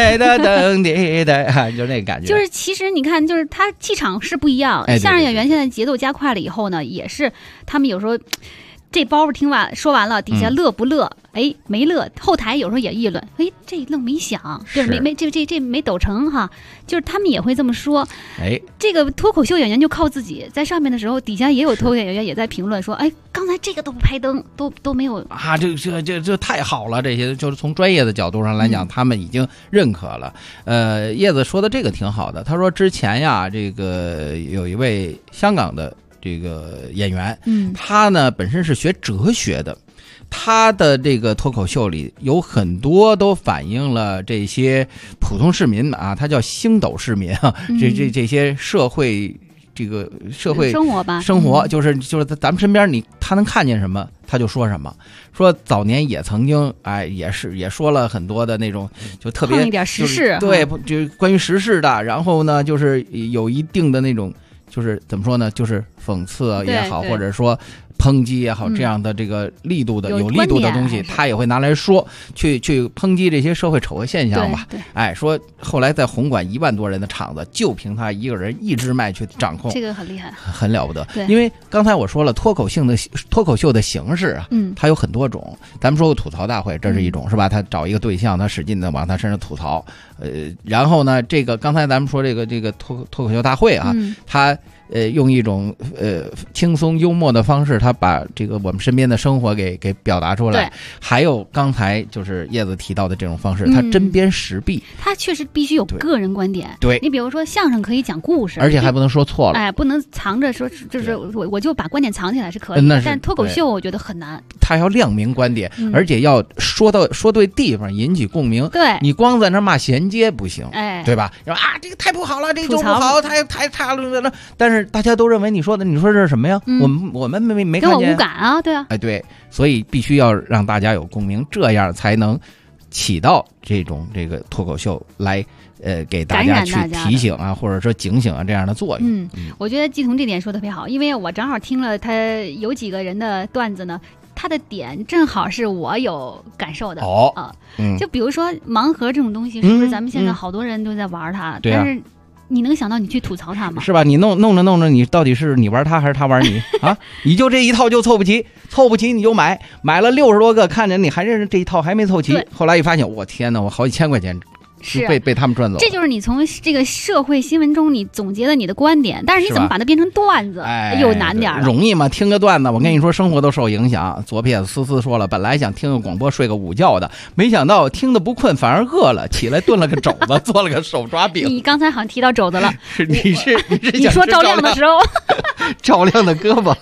就那感觉。
就是其实你看，就是他气场是不一样。相声演员现在节奏加快了以后呢，也是他们有时候。这包听完说完了，底下乐不乐？没乐。后台有时候也议论，这愣没响，就是这没抖成哈，就是他们也会这么说。这个脱口秀演员就靠自己，在上面的时候，底下也有脱口秀演员也在评论说，刚才这个都不拍灯，都没有
啊，这太好了，这些就是从专业的角度上来讲，他们已经认可了。叶子说的这个挺好的，他说之前呀，这个有一位香港的。这个演员，他呢本身是学哲学的，他的这个脱口秀里有很多都反映了这些普通市民啊，他叫星斗市民啊，这些社会这个社会
生活吧，
生活就是咱们身边他能看见什么他就说什么，说早年也曾经也说了很多的那种就特别
一点时事，
对，就关于时事的，然后呢就是有一定的那种。就是怎么说呢？就是讽刺也好，或者说抨击也好，这样的这个力度的有力度的东西，他也会拿来说，去抨击这些社会丑恶现象吧。说后来在红馆1万多人的场子，就凭他一个人一支麦去掌控，
这个很厉害，
很了不得。因为刚才我说了，脱口秀的形式啊，它有很多种。咱们说过吐槽大会，这是一种，是吧？他找一个对象，他使劲的往他身上吐槽，然后呢，这个刚才咱们说这个脱口秀大会啊，他。用一种轻松幽默的方式，他把这个我们身边的生活给表达出来。还有刚才就是叶子提到的这种方式，他针砭时弊，
他确实必须有个人观点。
对，
你比如说相声可以讲故事，
而且还不能说错了，
不能藏着说，就是我就把观点藏起来是可以，但脱口秀我觉得很难。
他要亮明观点，而且要说对地方，引起共鸣。
对，
你光在那骂衔接不行，对吧？说这个太不好了，这个就不好，太差了，但是大家都认为你说这是什么呀？我们没看见，
跟我无感啊，对啊，
对，所以必须要让大家有共鸣，这样才能起到这个脱口秀来给大家去提醒啊，或者说警醒啊这样的作用。
我觉得季彤这点说的特别好，因为我正好听了他有几个人的段子呢。他的点正好是我有感受的就比如说盲盒这种东西，是不是咱们现在好多人都在玩它？但是你能想到你去吐槽它吗？
是吧？你弄着，你到底是你玩它还是他玩你啊？你就这一套就凑不齐你就买了60多个，看着你还是这一套还没凑齐，后来一发现，我天哪，我好几千块钱。是被他们赚走，
这就是你从这个社会新闻中你总结的你的观点，但是你怎么把它变成段子，又难点了。
容易吗？听个段子，我跟你说，生活都受影响。左撇子思说了，本来想听个广播睡个午觉的，没想到听得不困反而饿了，起来炖了个肘子，做了个手抓饼。
你刚才好像提到肘子了，
你
说赵亮的时候，
赵亮的胳膊，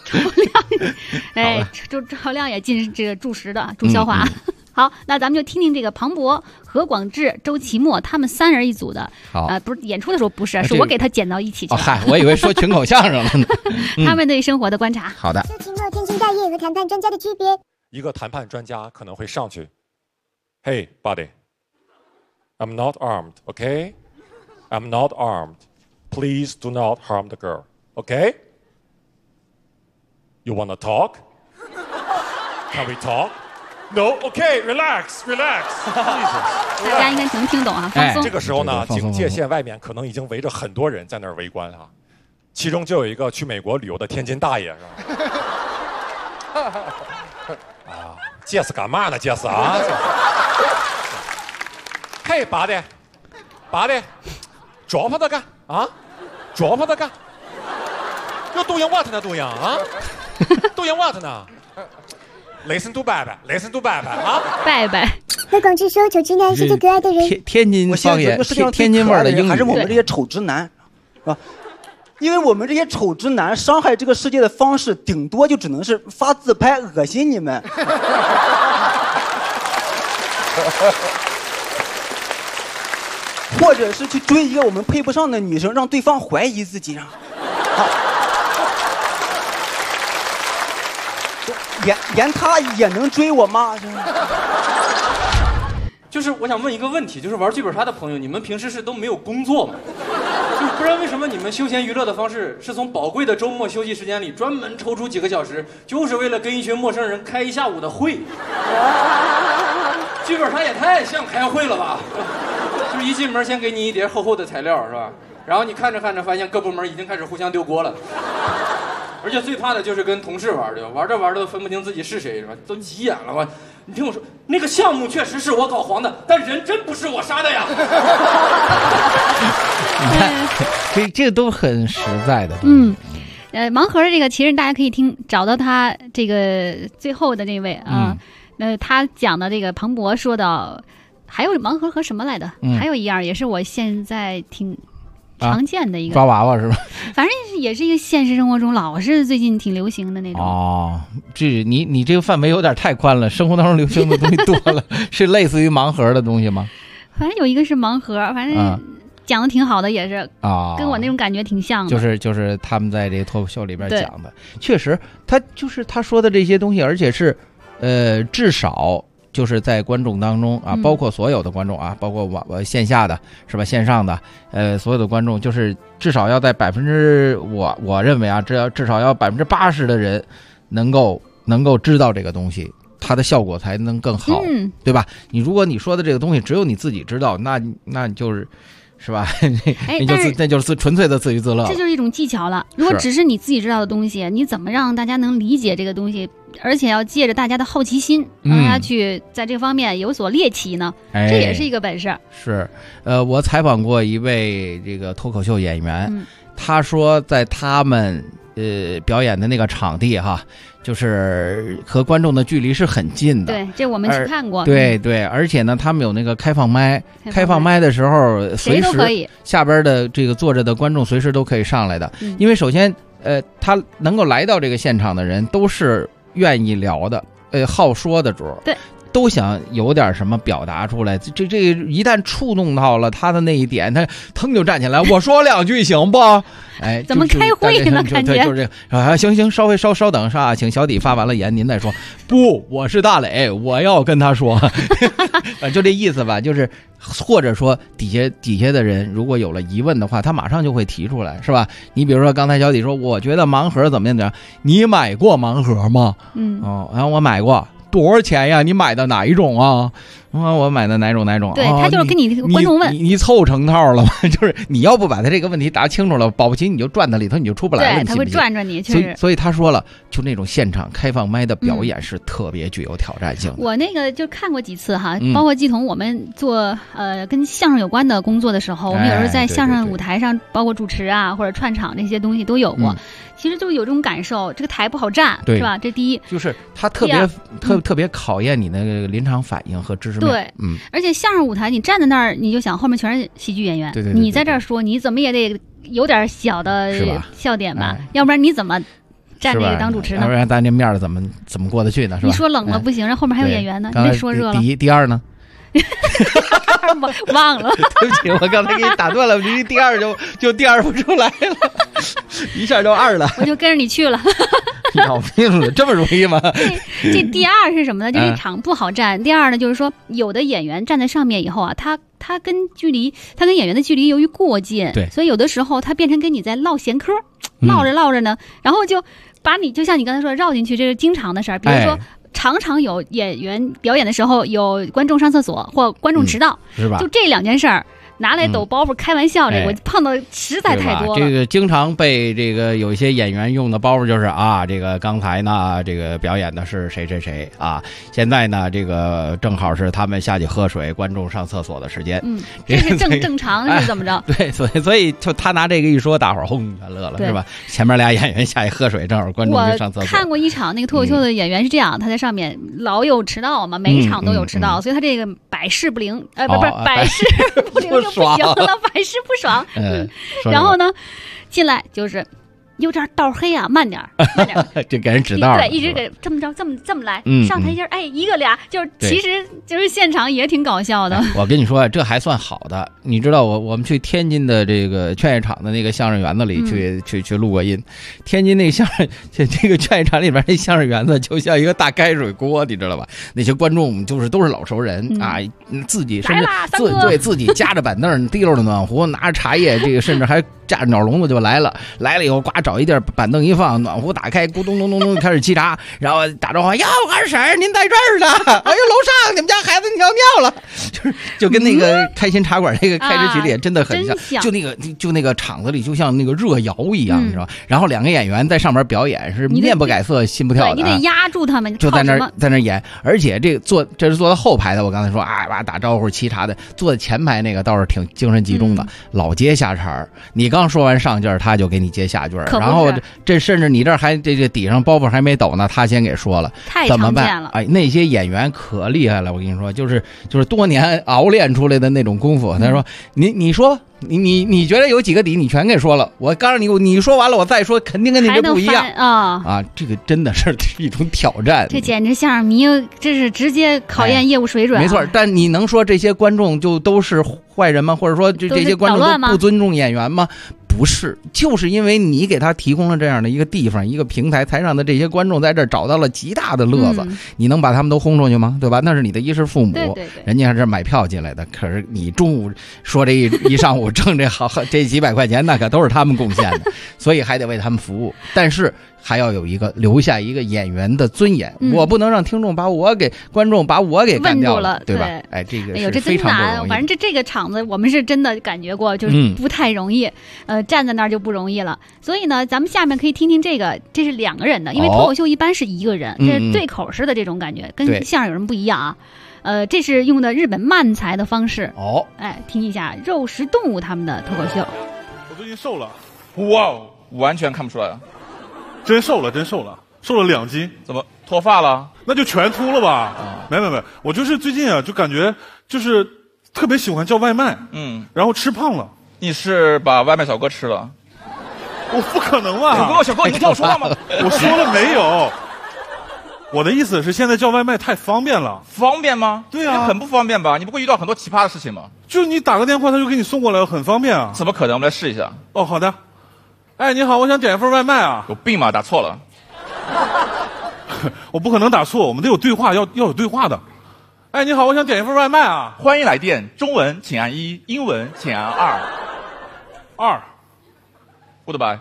赵亮也进这个助食的，助消化。好，那咱们就听听这个庞博、何广智、周奇墨他们3人一组的。不是演出的时候不是，是我给他剪到一起去了。
我以为说群口相声了呢。
他们对生活的观察。
好的。
周奇墨天津大业和谈判专家的区别。
一个谈判专家可能会上去 ，Hey buddy, I'm not armed, okay? I'm not armed. Please do not harm the girl, okay? You wanna talk? Can we talk?No, okay, relax.
大家应该能听懂啊，放松。
这个时候呢，警戒线外面可能已经围着很多人在那儿围观啊，其中就有一个去美国旅游的天津大爷，是吧？这是干嘛呢？这是啊？嘿，爸的，抓他干啊？抓他干？要doing what 呢？doing啊？doing what 呢？Listen to 拜拜啊！
拜拜。
何广智说：“丑直男是最可爱的人。”
天津方言，天津味儿的英语，
还是我们这些丑直男，是吧？因为我们这些丑直男伤害这个世界的方式，顶多就只能是发自拍恶心你们，或者是去追一个我们配不上的女生，让对方怀疑自己，连他也能追我吗？
就是我想问一个问题，就是玩剧本杀的朋友，你们平时是都没有工作吗？ 就是不知道为什么你们休闲娱乐的方式是从宝贵的周末休息时间里专门抽出几个小时，就是为了跟一群陌生人开一下午的会。剧本它也太像开会了吧？就是一进门先给你一叠厚厚的材料，是吧？然后你看着看着发现各部门已经开始互相丢锅了。而且最怕的就是跟同事玩，对吧？玩着玩着都分不清自己是谁，是吧？都急眼了吧？你听我说，那个项目确实是我搞黄的，但人真不是我杀的呀。
你看，这都很实在的。
盲盒的这个其实大家可以找到他这个最后的那位啊，他讲的这个庞博说到，还有盲盒和什么来的？还有一样也是我现在挺常见的一个
抓娃娃是吧？
反正也是一个现实生活中老是最近挺流行的那种。
哦，这你这个范围有点太宽了，生活当中流行的东西多了，是类似于盲盒的东西吗？
反正有一个是盲盒，反正讲的挺好的，也是跟我那种感觉挺像
的。就是他们在这个脱口秀里边讲的，确实，他说的这些东西，而且是至少。就是在观众当中啊，包括所有的观众啊，包括线下的是吧，线上的所有的观众，就是至少要在我认为啊，至少要80%的人能够知道这个东西，它的效果才能更好，对吧？如果你说的这个东西只有你自己知道，那你就是。是吧？那就是纯粹的自娱自乐，
这就是一种技巧了。如果只是你自己知道的东西，你怎么让大家能理解这个东西，而且要借着大家的好奇心，让大家去在这方面有所猎奇呢？这也是一个本事。
是，我采访过一位这个脱口秀演员，他说在他们表演的那个场地哈。就是和观众的距离是很近的，
对，这我们去看过。
对，而且呢，他们有那个开放麦的时候，随时下边的这个坐着的观众随时都可以上来的。因为首先，他能够来到这个现场的人都是愿意聊的，好说的主，
对，
都想有点什么表达出来。这一旦触动到了他的那一点，他腾就站起来，我说2句行不？哎，
怎么开会呢？感觉
就是这啊，行，稍等是吧？请小底发完了言，您再说。不，我是大磊，我要跟他说，就这意思吧。就是或者说底下的人如果有了疑问的话，他马上就会提出来，是吧？你比如说刚才小底说，我觉得盲盒怎么样？你买过盲盒吗？然后我买过。多少钱呀？你买的哪一种啊？我买的哪种？
对，他就是跟你观众问，
你凑成套了吗？就是你要不把他这个问题答清楚了，保不齐你就转到里头，你就出不来了。
对，他会转你。
所以他说了，就那种现场开放麦的表演是特别具有挑战性的。
我那个就看过几次哈，包括季彤，我们做跟相声有关的工作的时候，我们有时候在相声舞台上，包括主持啊或者串场这些东西都有过。其实就是有这种感受，这个台不好站，是吧？这第一，
就是他特别考验你那个临场反应和知识面。
对，而且相声舞台你站在那儿，你就想后面全是喜剧演员，
对，
你在这儿说，你怎么也得有点小的笑点吧，要不然你怎么站这个当主持呢？
要不然咱这面怎么过得去呢？是吧？
你说冷了不行，然后后面还有演员呢，你得说热了。
第二呢？
忘了，
对不起，我刚才给你打断了，离第二就第二不出来了，一下就2了，
我就跟着你去了。
要命了，这么容易吗？
这第二是什么呢？就是场不好站。第二呢，就是说有的演员站在上面以后啊，他跟演员的距离由于过近，
对，
所以有的时候他变成跟你在唠闲嗑，唠着呢，然后就把你就像你刚才说绕进去，这是经常的事儿。比如说。常常有演员表演的时候，有观众上厕所或观众迟到，
是吧？
就这2件事儿，拿来抖包袱开玩笑，这我碰到实在太多了。
这个经常被这个有一些演员用的包袱就是啊，这个刚才呢，这个表演的是谁啊，现在呢，这个正好是他们下去喝水，观众上厕所的时间。
这是正常是怎么着？
对，所以就他拿这个一说，大伙儿轰全乐了，是吧？前面俩演员下去喝水，正好观众去上厕所。
我看过一场那个脱口秀的演员是这样，他在上面老有迟到嘛，每一场都有迟到，所以他这个百试不灵，不是百试不灵就不行了，百试不爽。然后呢，进来就是有点道黑啊，慢点，
这给人指道。
对，一直给这么着，这么来，上台阶，哎，一个俩，就是其实就是现场也挺搞笑的。
我跟你说，这还算好的。你知道我们去天津的这个劝业场的那个相声园子里去录过音，天津那个这个劝业场里边那相声园子就像一个大开水锅，你知道吧？那些观众都是老熟人啊，自己甚至自己夹着板凳，提溜着暖壶，拿着茶叶，这个甚至还架着鸟笼子就来了以后，呱找一地儿板凳一放，暖壶打开，咕咚咚咚咚开始沏茶，然后打招呼：“哟，二婶您在这儿呢？哎呦，楼上你们家孩子尿尿了。”就跟那个开心茶馆那个开始曲里真的很像，就那个场子里就像那个热窑一样，你知道吧？然后2个演员在上面表演，是面不改色心不跳的，
你得压住他们，
就在那演，而且这是坐在后排的，我刚才说哇打招呼沏茶的，坐在前排那个倒是挺精神集中的，老接下茬你刚说完上句他就给你接下句，然后这甚至你这还这底上包袱还没抖呢，他先给说了，怎么办？哎，那些演员可厉害了，我跟你说，就是多年熬练出来的那种功夫。他说你说你觉得有几个底，你全给说了，我告诉你说完了我再说，肯定跟你这不一样啊！这个真的是一种挑战，
这简直相声迷，这是直接考验业务水准。
没错，但你能说这些观众就都是坏人吗？或者说这些观众都不尊重演员吗？不是，就是因为你给他提供了这样的一个地方、一个平台，才让的这些观众在这儿找到了极大的乐子。你能把他们都轰出去吗？对吧？那是你的衣食父母，
对，
人家还是买票进来的。可是你中午说这一上午挣这几百块钱，那可都是他们贡献的，所以还得为他们服务。但是还要留下一个演员的尊严，我不能让观众把我给干掉了，对吧？哎，这个是非常不容易。
反正这个场子我们是真的感觉过，就是不太容易，站在那儿就不容易了。所以呢，咱们下面可以听听这是2个人的，因为脱口秀一般是1个人，这是对口式的这种感觉，跟相声有什么不一样啊？这是用的日本漫才的方式。听一下肉食动物他们的脱口秀。
我最近瘦了，
哇，完全看不出来。
真瘦了2斤，
怎么脱发了？
那就全秃了吧？没，我就是最近就感觉就是特别喜欢叫外卖，然后吃胖了。
你是把外卖小哥吃了？
我不可能吧？
小哥，你能听我说话吗？
我说了没有？我的意思是现在叫外卖太方便了。
方便吗？
对啊，
很不方便吧？你不会遇到很多奇葩的事情吗？
就你打个电话他就给你送过来，很方便啊。
怎么可能？我们来试一下。
哦，好的。哎，你好，我想点一份外卖啊。
有病吗？打错了。
我不可能打错，我们得有对话，要有对话的。哎，你好，我想点一份外卖啊。
欢迎来电，中文请按1，英文请按2。Goodbye。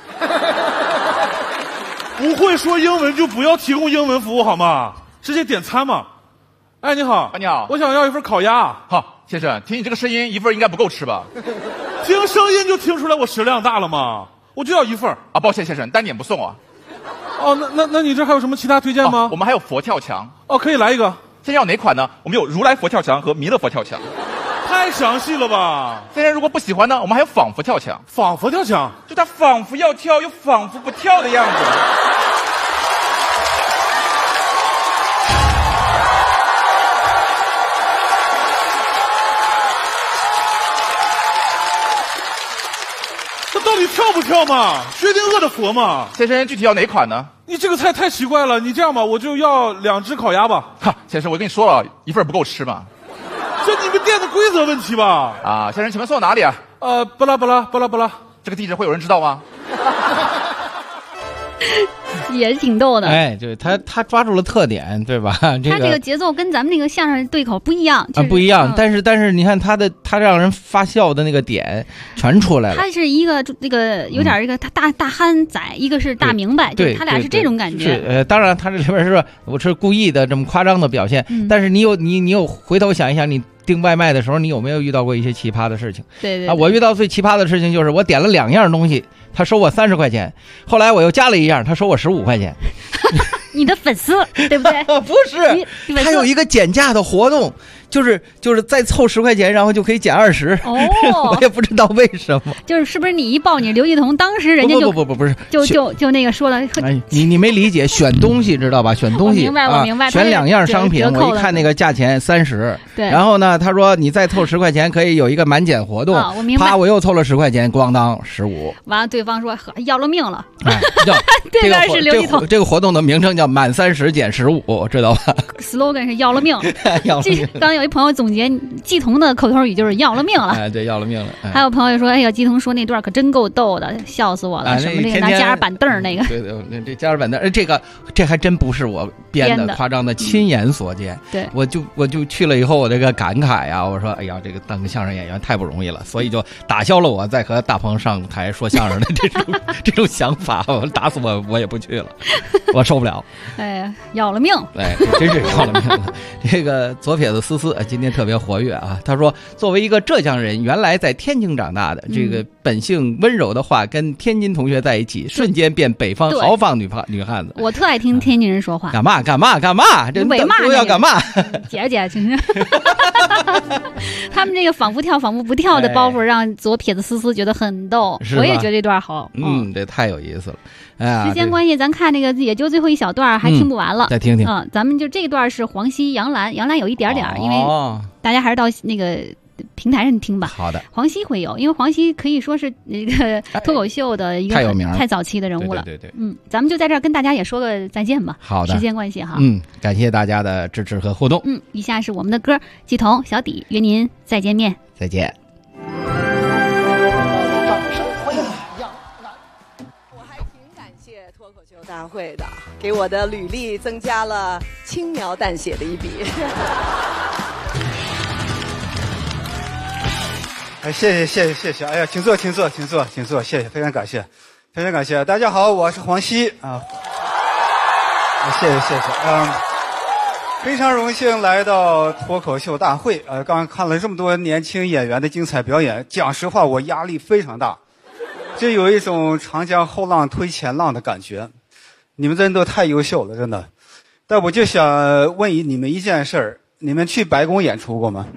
不会说英文就不要提供英文服务好吗？直接点餐嘛。哎，你好，
你好，
我想要一份烤鸭。
好，先生，听你这个声音，1份应该不够吃吧？
听声音就听出来我食量大了吗？我就要1份
啊！抱歉，先生，单点不送啊。
哦，那你这还有什么其他推荐吗？
我们还有佛跳墙。
哦，可以来一个。
先生要哪款呢？我们有如来佛跳墙和弥勒佛跳墙。
太详细了吧！
先生如果不喜欢呢，我们还有仿佛跳墙。
仿佛跳墙，
就他仿佛要跳，又仿佛不跳的样子。
到底跳不跳嘛？薛定谔的佛嘛？
先生具体要哪款呢？
你这个菜太奇怪了，你这样吧，我就要2只烤鸭吧。
先生，我跟你说了，1份不够吃嘛。
这你们店的规则问题吧？
先生，请问送到哪里啊？
巴拉巴拉，
这个地址会有人知道吗？
也挺逗的。
哎，对，他抓住了特点，对吧？他
这个节奏跟咱们那个相声对口不一样，
不一样。但是你看他让人发笑的那个点全出来了。
他是一个那个有点一个大憨仔，一个是大明白，就是他俩是这种感觉。
当然他这里边是我是故意的这么夸张的表现，但是你有回头想一想，你订外卖的时候，你有没有遇到过一些奇葩的事情？
对
我遇到最奇葩的事情就是我点了2样东西，他收我30块钱，后来我又加了1样，他收我15块钱。
你的粉丝对不对？
不是，他有一个减价的活动， 就是再凑10块钱，然后就可以减20。
哦，
我也不知道为什么。
是不是你一报你刘继彤，当时人家就
不是，
就那个说了。
哎，你没理解，选东西知道吧？选东西，
我明白。
选2样商品，我一看那个价钱30，
对。
然后呢，他说你再凑10块钱可以有一个满减活动。
我明白。
啪，我又凑了10块钱，咣当15。
完了，对方说要了命了。
对
面是刘继彤。
这个活动的名称叫满30减15，知道吧
？slogan 是要了命。
要了命。
刚有一朋友总结继彤的口头语就是要了命了。
哎，对，要了命了。
还有朋友说，哎呀，继彤说那段可真够逗的，笑死我了。什么那个拿夹着板凳那个。
对，这夹着板凳，这还真不是我编的，夸张的，亲眼所见。
对，
我就去了以后，我这个感慨呀，我说，哎呀，这个当个相声演员太不容易了，所以就打消了我再和大鹏上台说相声的这种想法。我打死我也不去了，我受不了。
哎呀，要了命！
哎，真是要了命了。这个左撇子思思今天特别活跃啊，他说，作为一个浙江人，原来在天津长大的，这个本性温柔的话，跟天津同学在一起，瞬间变北方豪放女汉子。
我特爱听天津人说话。
干嘛？这
伪骂
都要干嘛？
姐，真是。他们这个仿佛跳仿佛不跳的包袱，让左撇子思思觉得很逗。我也觉得这段好。
这太有意思了。哎呀，
时间关系，咱看那个也就最后一小段，还听不完了。
再听听。
咱们就这段是黄西、杨澜有一点，因为大家还是到那个平台上听吧。
好的。
黄西会有，因为黄西可以说是那个脱口秀的一个
太有名了、
太早期的人物了。
对。
咱们就在这儿跟大家也说个再见吧。
好的。
时间关系哈。
感谢大家的支持和互动。
以下是我们的歌，继彤、小底约您再见面。
再见。
大会的给我的履历增加了轻描淡写的一笔。
哎，谢谢！哎呀，请坐，谢谢，非常感谢。大家好，我是黄西啊。谢谢，非常荣幸来到脱口秀大会。刚刚看了这么多年轻演员的精彩表演，讲实话，我压力非常大，这有一种长江后浪推前浪的感觉。你们真都太优秀了，真的。但我就想问你们一件事儿：你们去白宫演出过吗？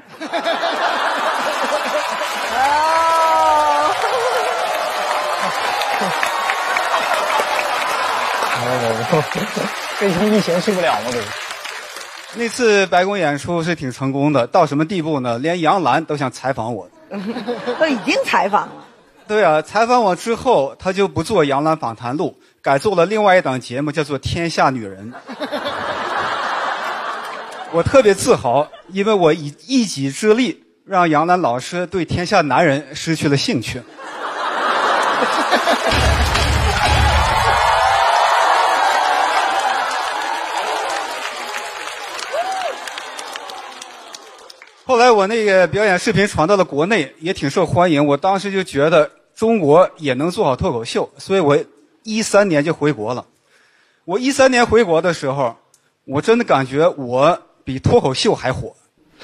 这疫情去不了吗？
那次白宫演出是挺成功的，到什么地步呢？连杨澜都想采访我。
都已经采访了。
对啊，采访我之后，他就不做杨澜访谈录，改做了另外一档节目，叫做《天下女人》。我特别自豪，因为我以一己之力让杨澜老师对天下男人失去了兴趣。后来我那个表演视频传到了国内，也挺受欢迎。我当时就觉得中国也能做好脱口秀，所以我13年就回国了。我13年回国的时候，我真的感觉我比脱口秀还火。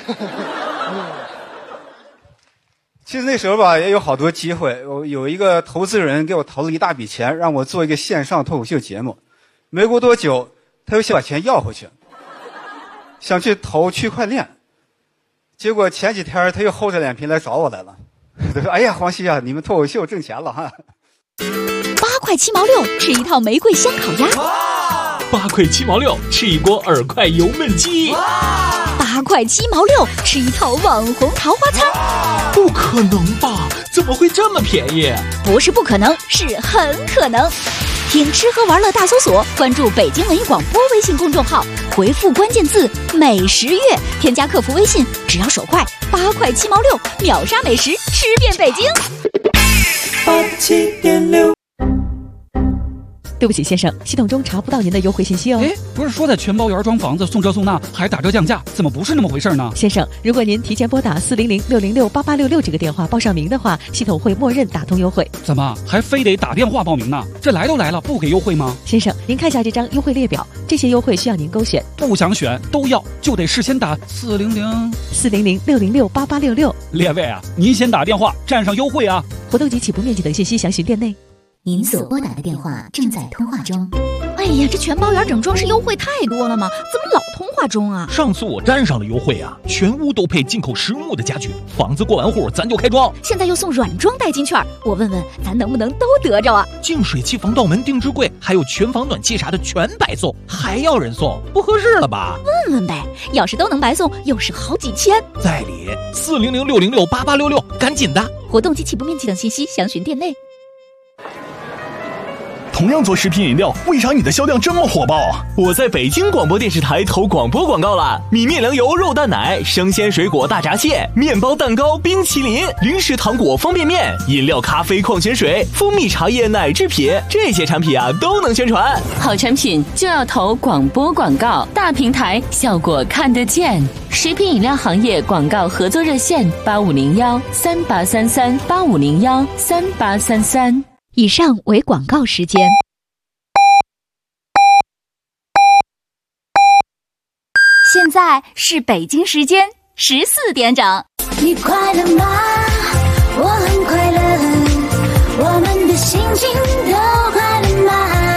其实那时候吧，也有好多机会。有一个投资人给我投了一大笔钱，让我做一个线上脱口秀节目。没过多久，他又想把钱要回去，想去投区块链。结果前几天他又厚着脸皮来找我来了，他说：“哎呀，黄西啊，你们脱口秀挣钱了哈。
”8块7毛6吃一套玫瑰香烤鸭
，8块7毛6吃一锅耳快油焖鸡
，8块7毛6吃一套网红桃花餐。
不可能吧？怎么会这么便宜？
不是不可能，是很可能。听吃喝玩乐大搜索，关注北京文艺广播微信公众号，回复关键字美食月，添加客服微信，只要手快，8块7毛6秒杀美食，吃遍北京。
87.6。对不起，先生，系统中查不到您的优惠信息哦。
哎，不是说在全包园装房子送这送那还打折降价，怎么不是那么回事呢？
先生，如果您提前拨打400-606-8866这个电话报上名的话，系统会默认打通优惠。
怎么还非得打电话报名呢？这来都来了，不给优惠吗？
先生，您看一下这张优惠列表，这些优惠需要您勾选。
不想选都要，就得事先打
400-606-8866。
列位啊，您先打电话占上优惠啊！
活动及起步面积等信息详询店内。
您所拨打的电话正在通话中。
哎呀，这全包园整装是优惠太多了吗？怎么老通话划中啊。
上次我沾上了优惠啊，全屋都配进口实木的家具，房子过完户咱就开装。
现在又送软装代金券，我问问咱能不能都得着啊？
净水器、防盗门、定制柜，还有全房暖气啥的全白送，还要人送，不合适了吧？
问问呗，要是都能白送，又省好几千。
在理400-606-8866，赶紧的！
活动及起步面积等信息详询店内。
同样做食品饮料，为啥你的销量这么火爆？
我在北京广播电视台投广播广告了，米面粮油肉蛋奶、生鲜水果大闸蟹、面包蛋糕、冰淇淋、零食糖果、方便面、饮料、咖啡、矿泉水、蜂蜜茶叶、奶制品，这些产品啊都能宣传。
好产品就要投广播广告，大平台效果看得见。食品饮料行业广告合作热线8501-3833-8501-3833。
以上为广告时间。现在是北京时间14点整。
你快乐吗？我很快乐，我们的心情都快乐吗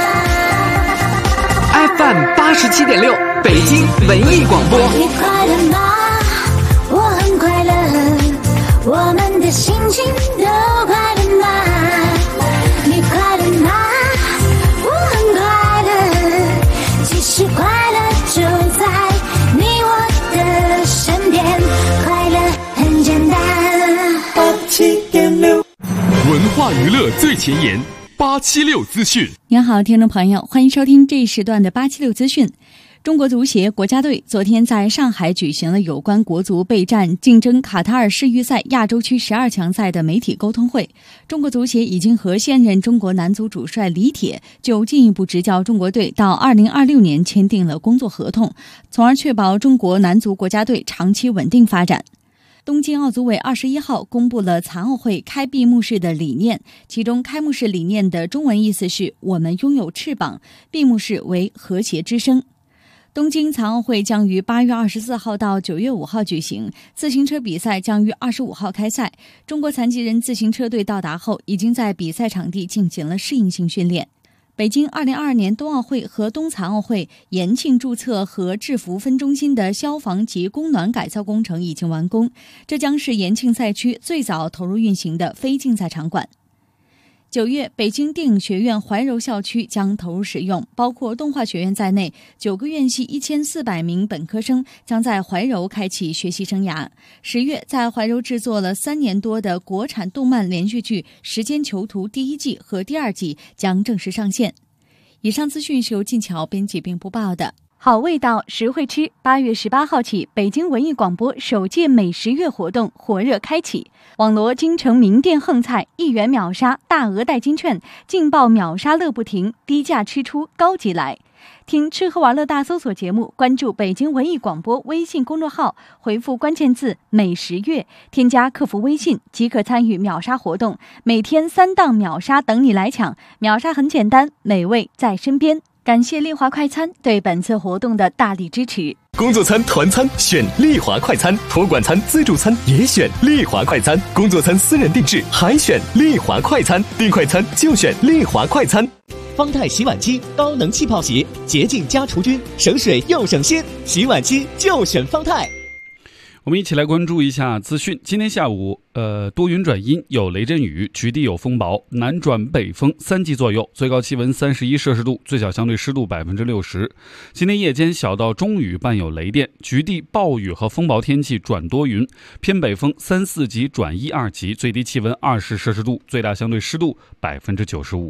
？FM 87.6，北京文艺广播。
你快乐吗？我很快乐，我们的心情都快乐吗？你快乐吗？我很快乐，其实快乐就在你我的身边，快乐很简单。87.6，
文化娱乐最前沿，876资讯。
您好，听众朋友，欢迎收听这一时段的876资讯。中国足协国家队昨天在上海举行了有关国足备战竞争卡塔尔世预赛亚洲区12强赛的媒体沟通会。中国足协已经和现任中国男足主帅李铁就进一步执教中国队到2026年签订了工作合同，从而确保中国男足国家队长期稳定发展。东京奥组委21号公布了残奥会开闭幕式的理念，其中开幕式理念的中文意思是我们拥有翅膀，闭幕式为和谐之声。东京残奥会将于8月24号到9月5号举行，自行车比赛将于25号开赛。中国残疾人自行车队到达后，已经在比赛场地进行了适应性训练。北京2022年冬奥会和冬残奥会延庆注册和制服分中心的消防及供暖改造工程已经完工，这将是延庆赛区最早投入运行的非竞赛场馆。9月，北京电影学院怀柔校区将投入使用，包括动画学院在内9个院系1400名本科生将在怀柔开启学习生涯。10月，在怀柔制作了3年多的国产动漫连续剧《时间囚徒》第1季和第2季将正式上线。以上资讯是由静巧编辑并播报的。好味道，实惠吃。8月18号起，北京文艺广播首届美食月活动火热开启，网罗京城名店横菜，1元秒杀，大额代金券，劲爆秒杀乐不停，低价吃出高级来。听吃喝玩乐大搜索节目，关注北京文艺广播微信公众号，回复关键字美食月，添加客服微信即可参与秒杀活动，每天3档秒杀等你来抢，秒杀很简单，美味在身边。感谢丽华快餐对本次活动的大力支持。
工作餐、团餐选丽华快餐，托管餐、自助餐也选丽华快餐，工作餐私人定制还选丽华快餐，订快餐就选丽华快餐。
方太洗碗机高能气泡洗，洁净加除菌，省水又省心，洗碗机就选方太。
我们一起来关注一下资讯。今天下午，多云转阴，有雷阵雨，局地有风暴，南转北风3级左右，最高气温31摄氏度，最小相对湿度60%。今天夜间小到中雨伴有雷电，局地暴雨和风暴天气转多云，偏北风3、4级转1、2级，最低气温20摄氏度，最大相对湿度95%。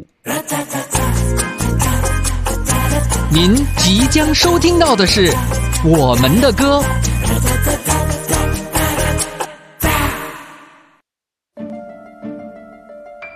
您即将收听到的是我们的歌。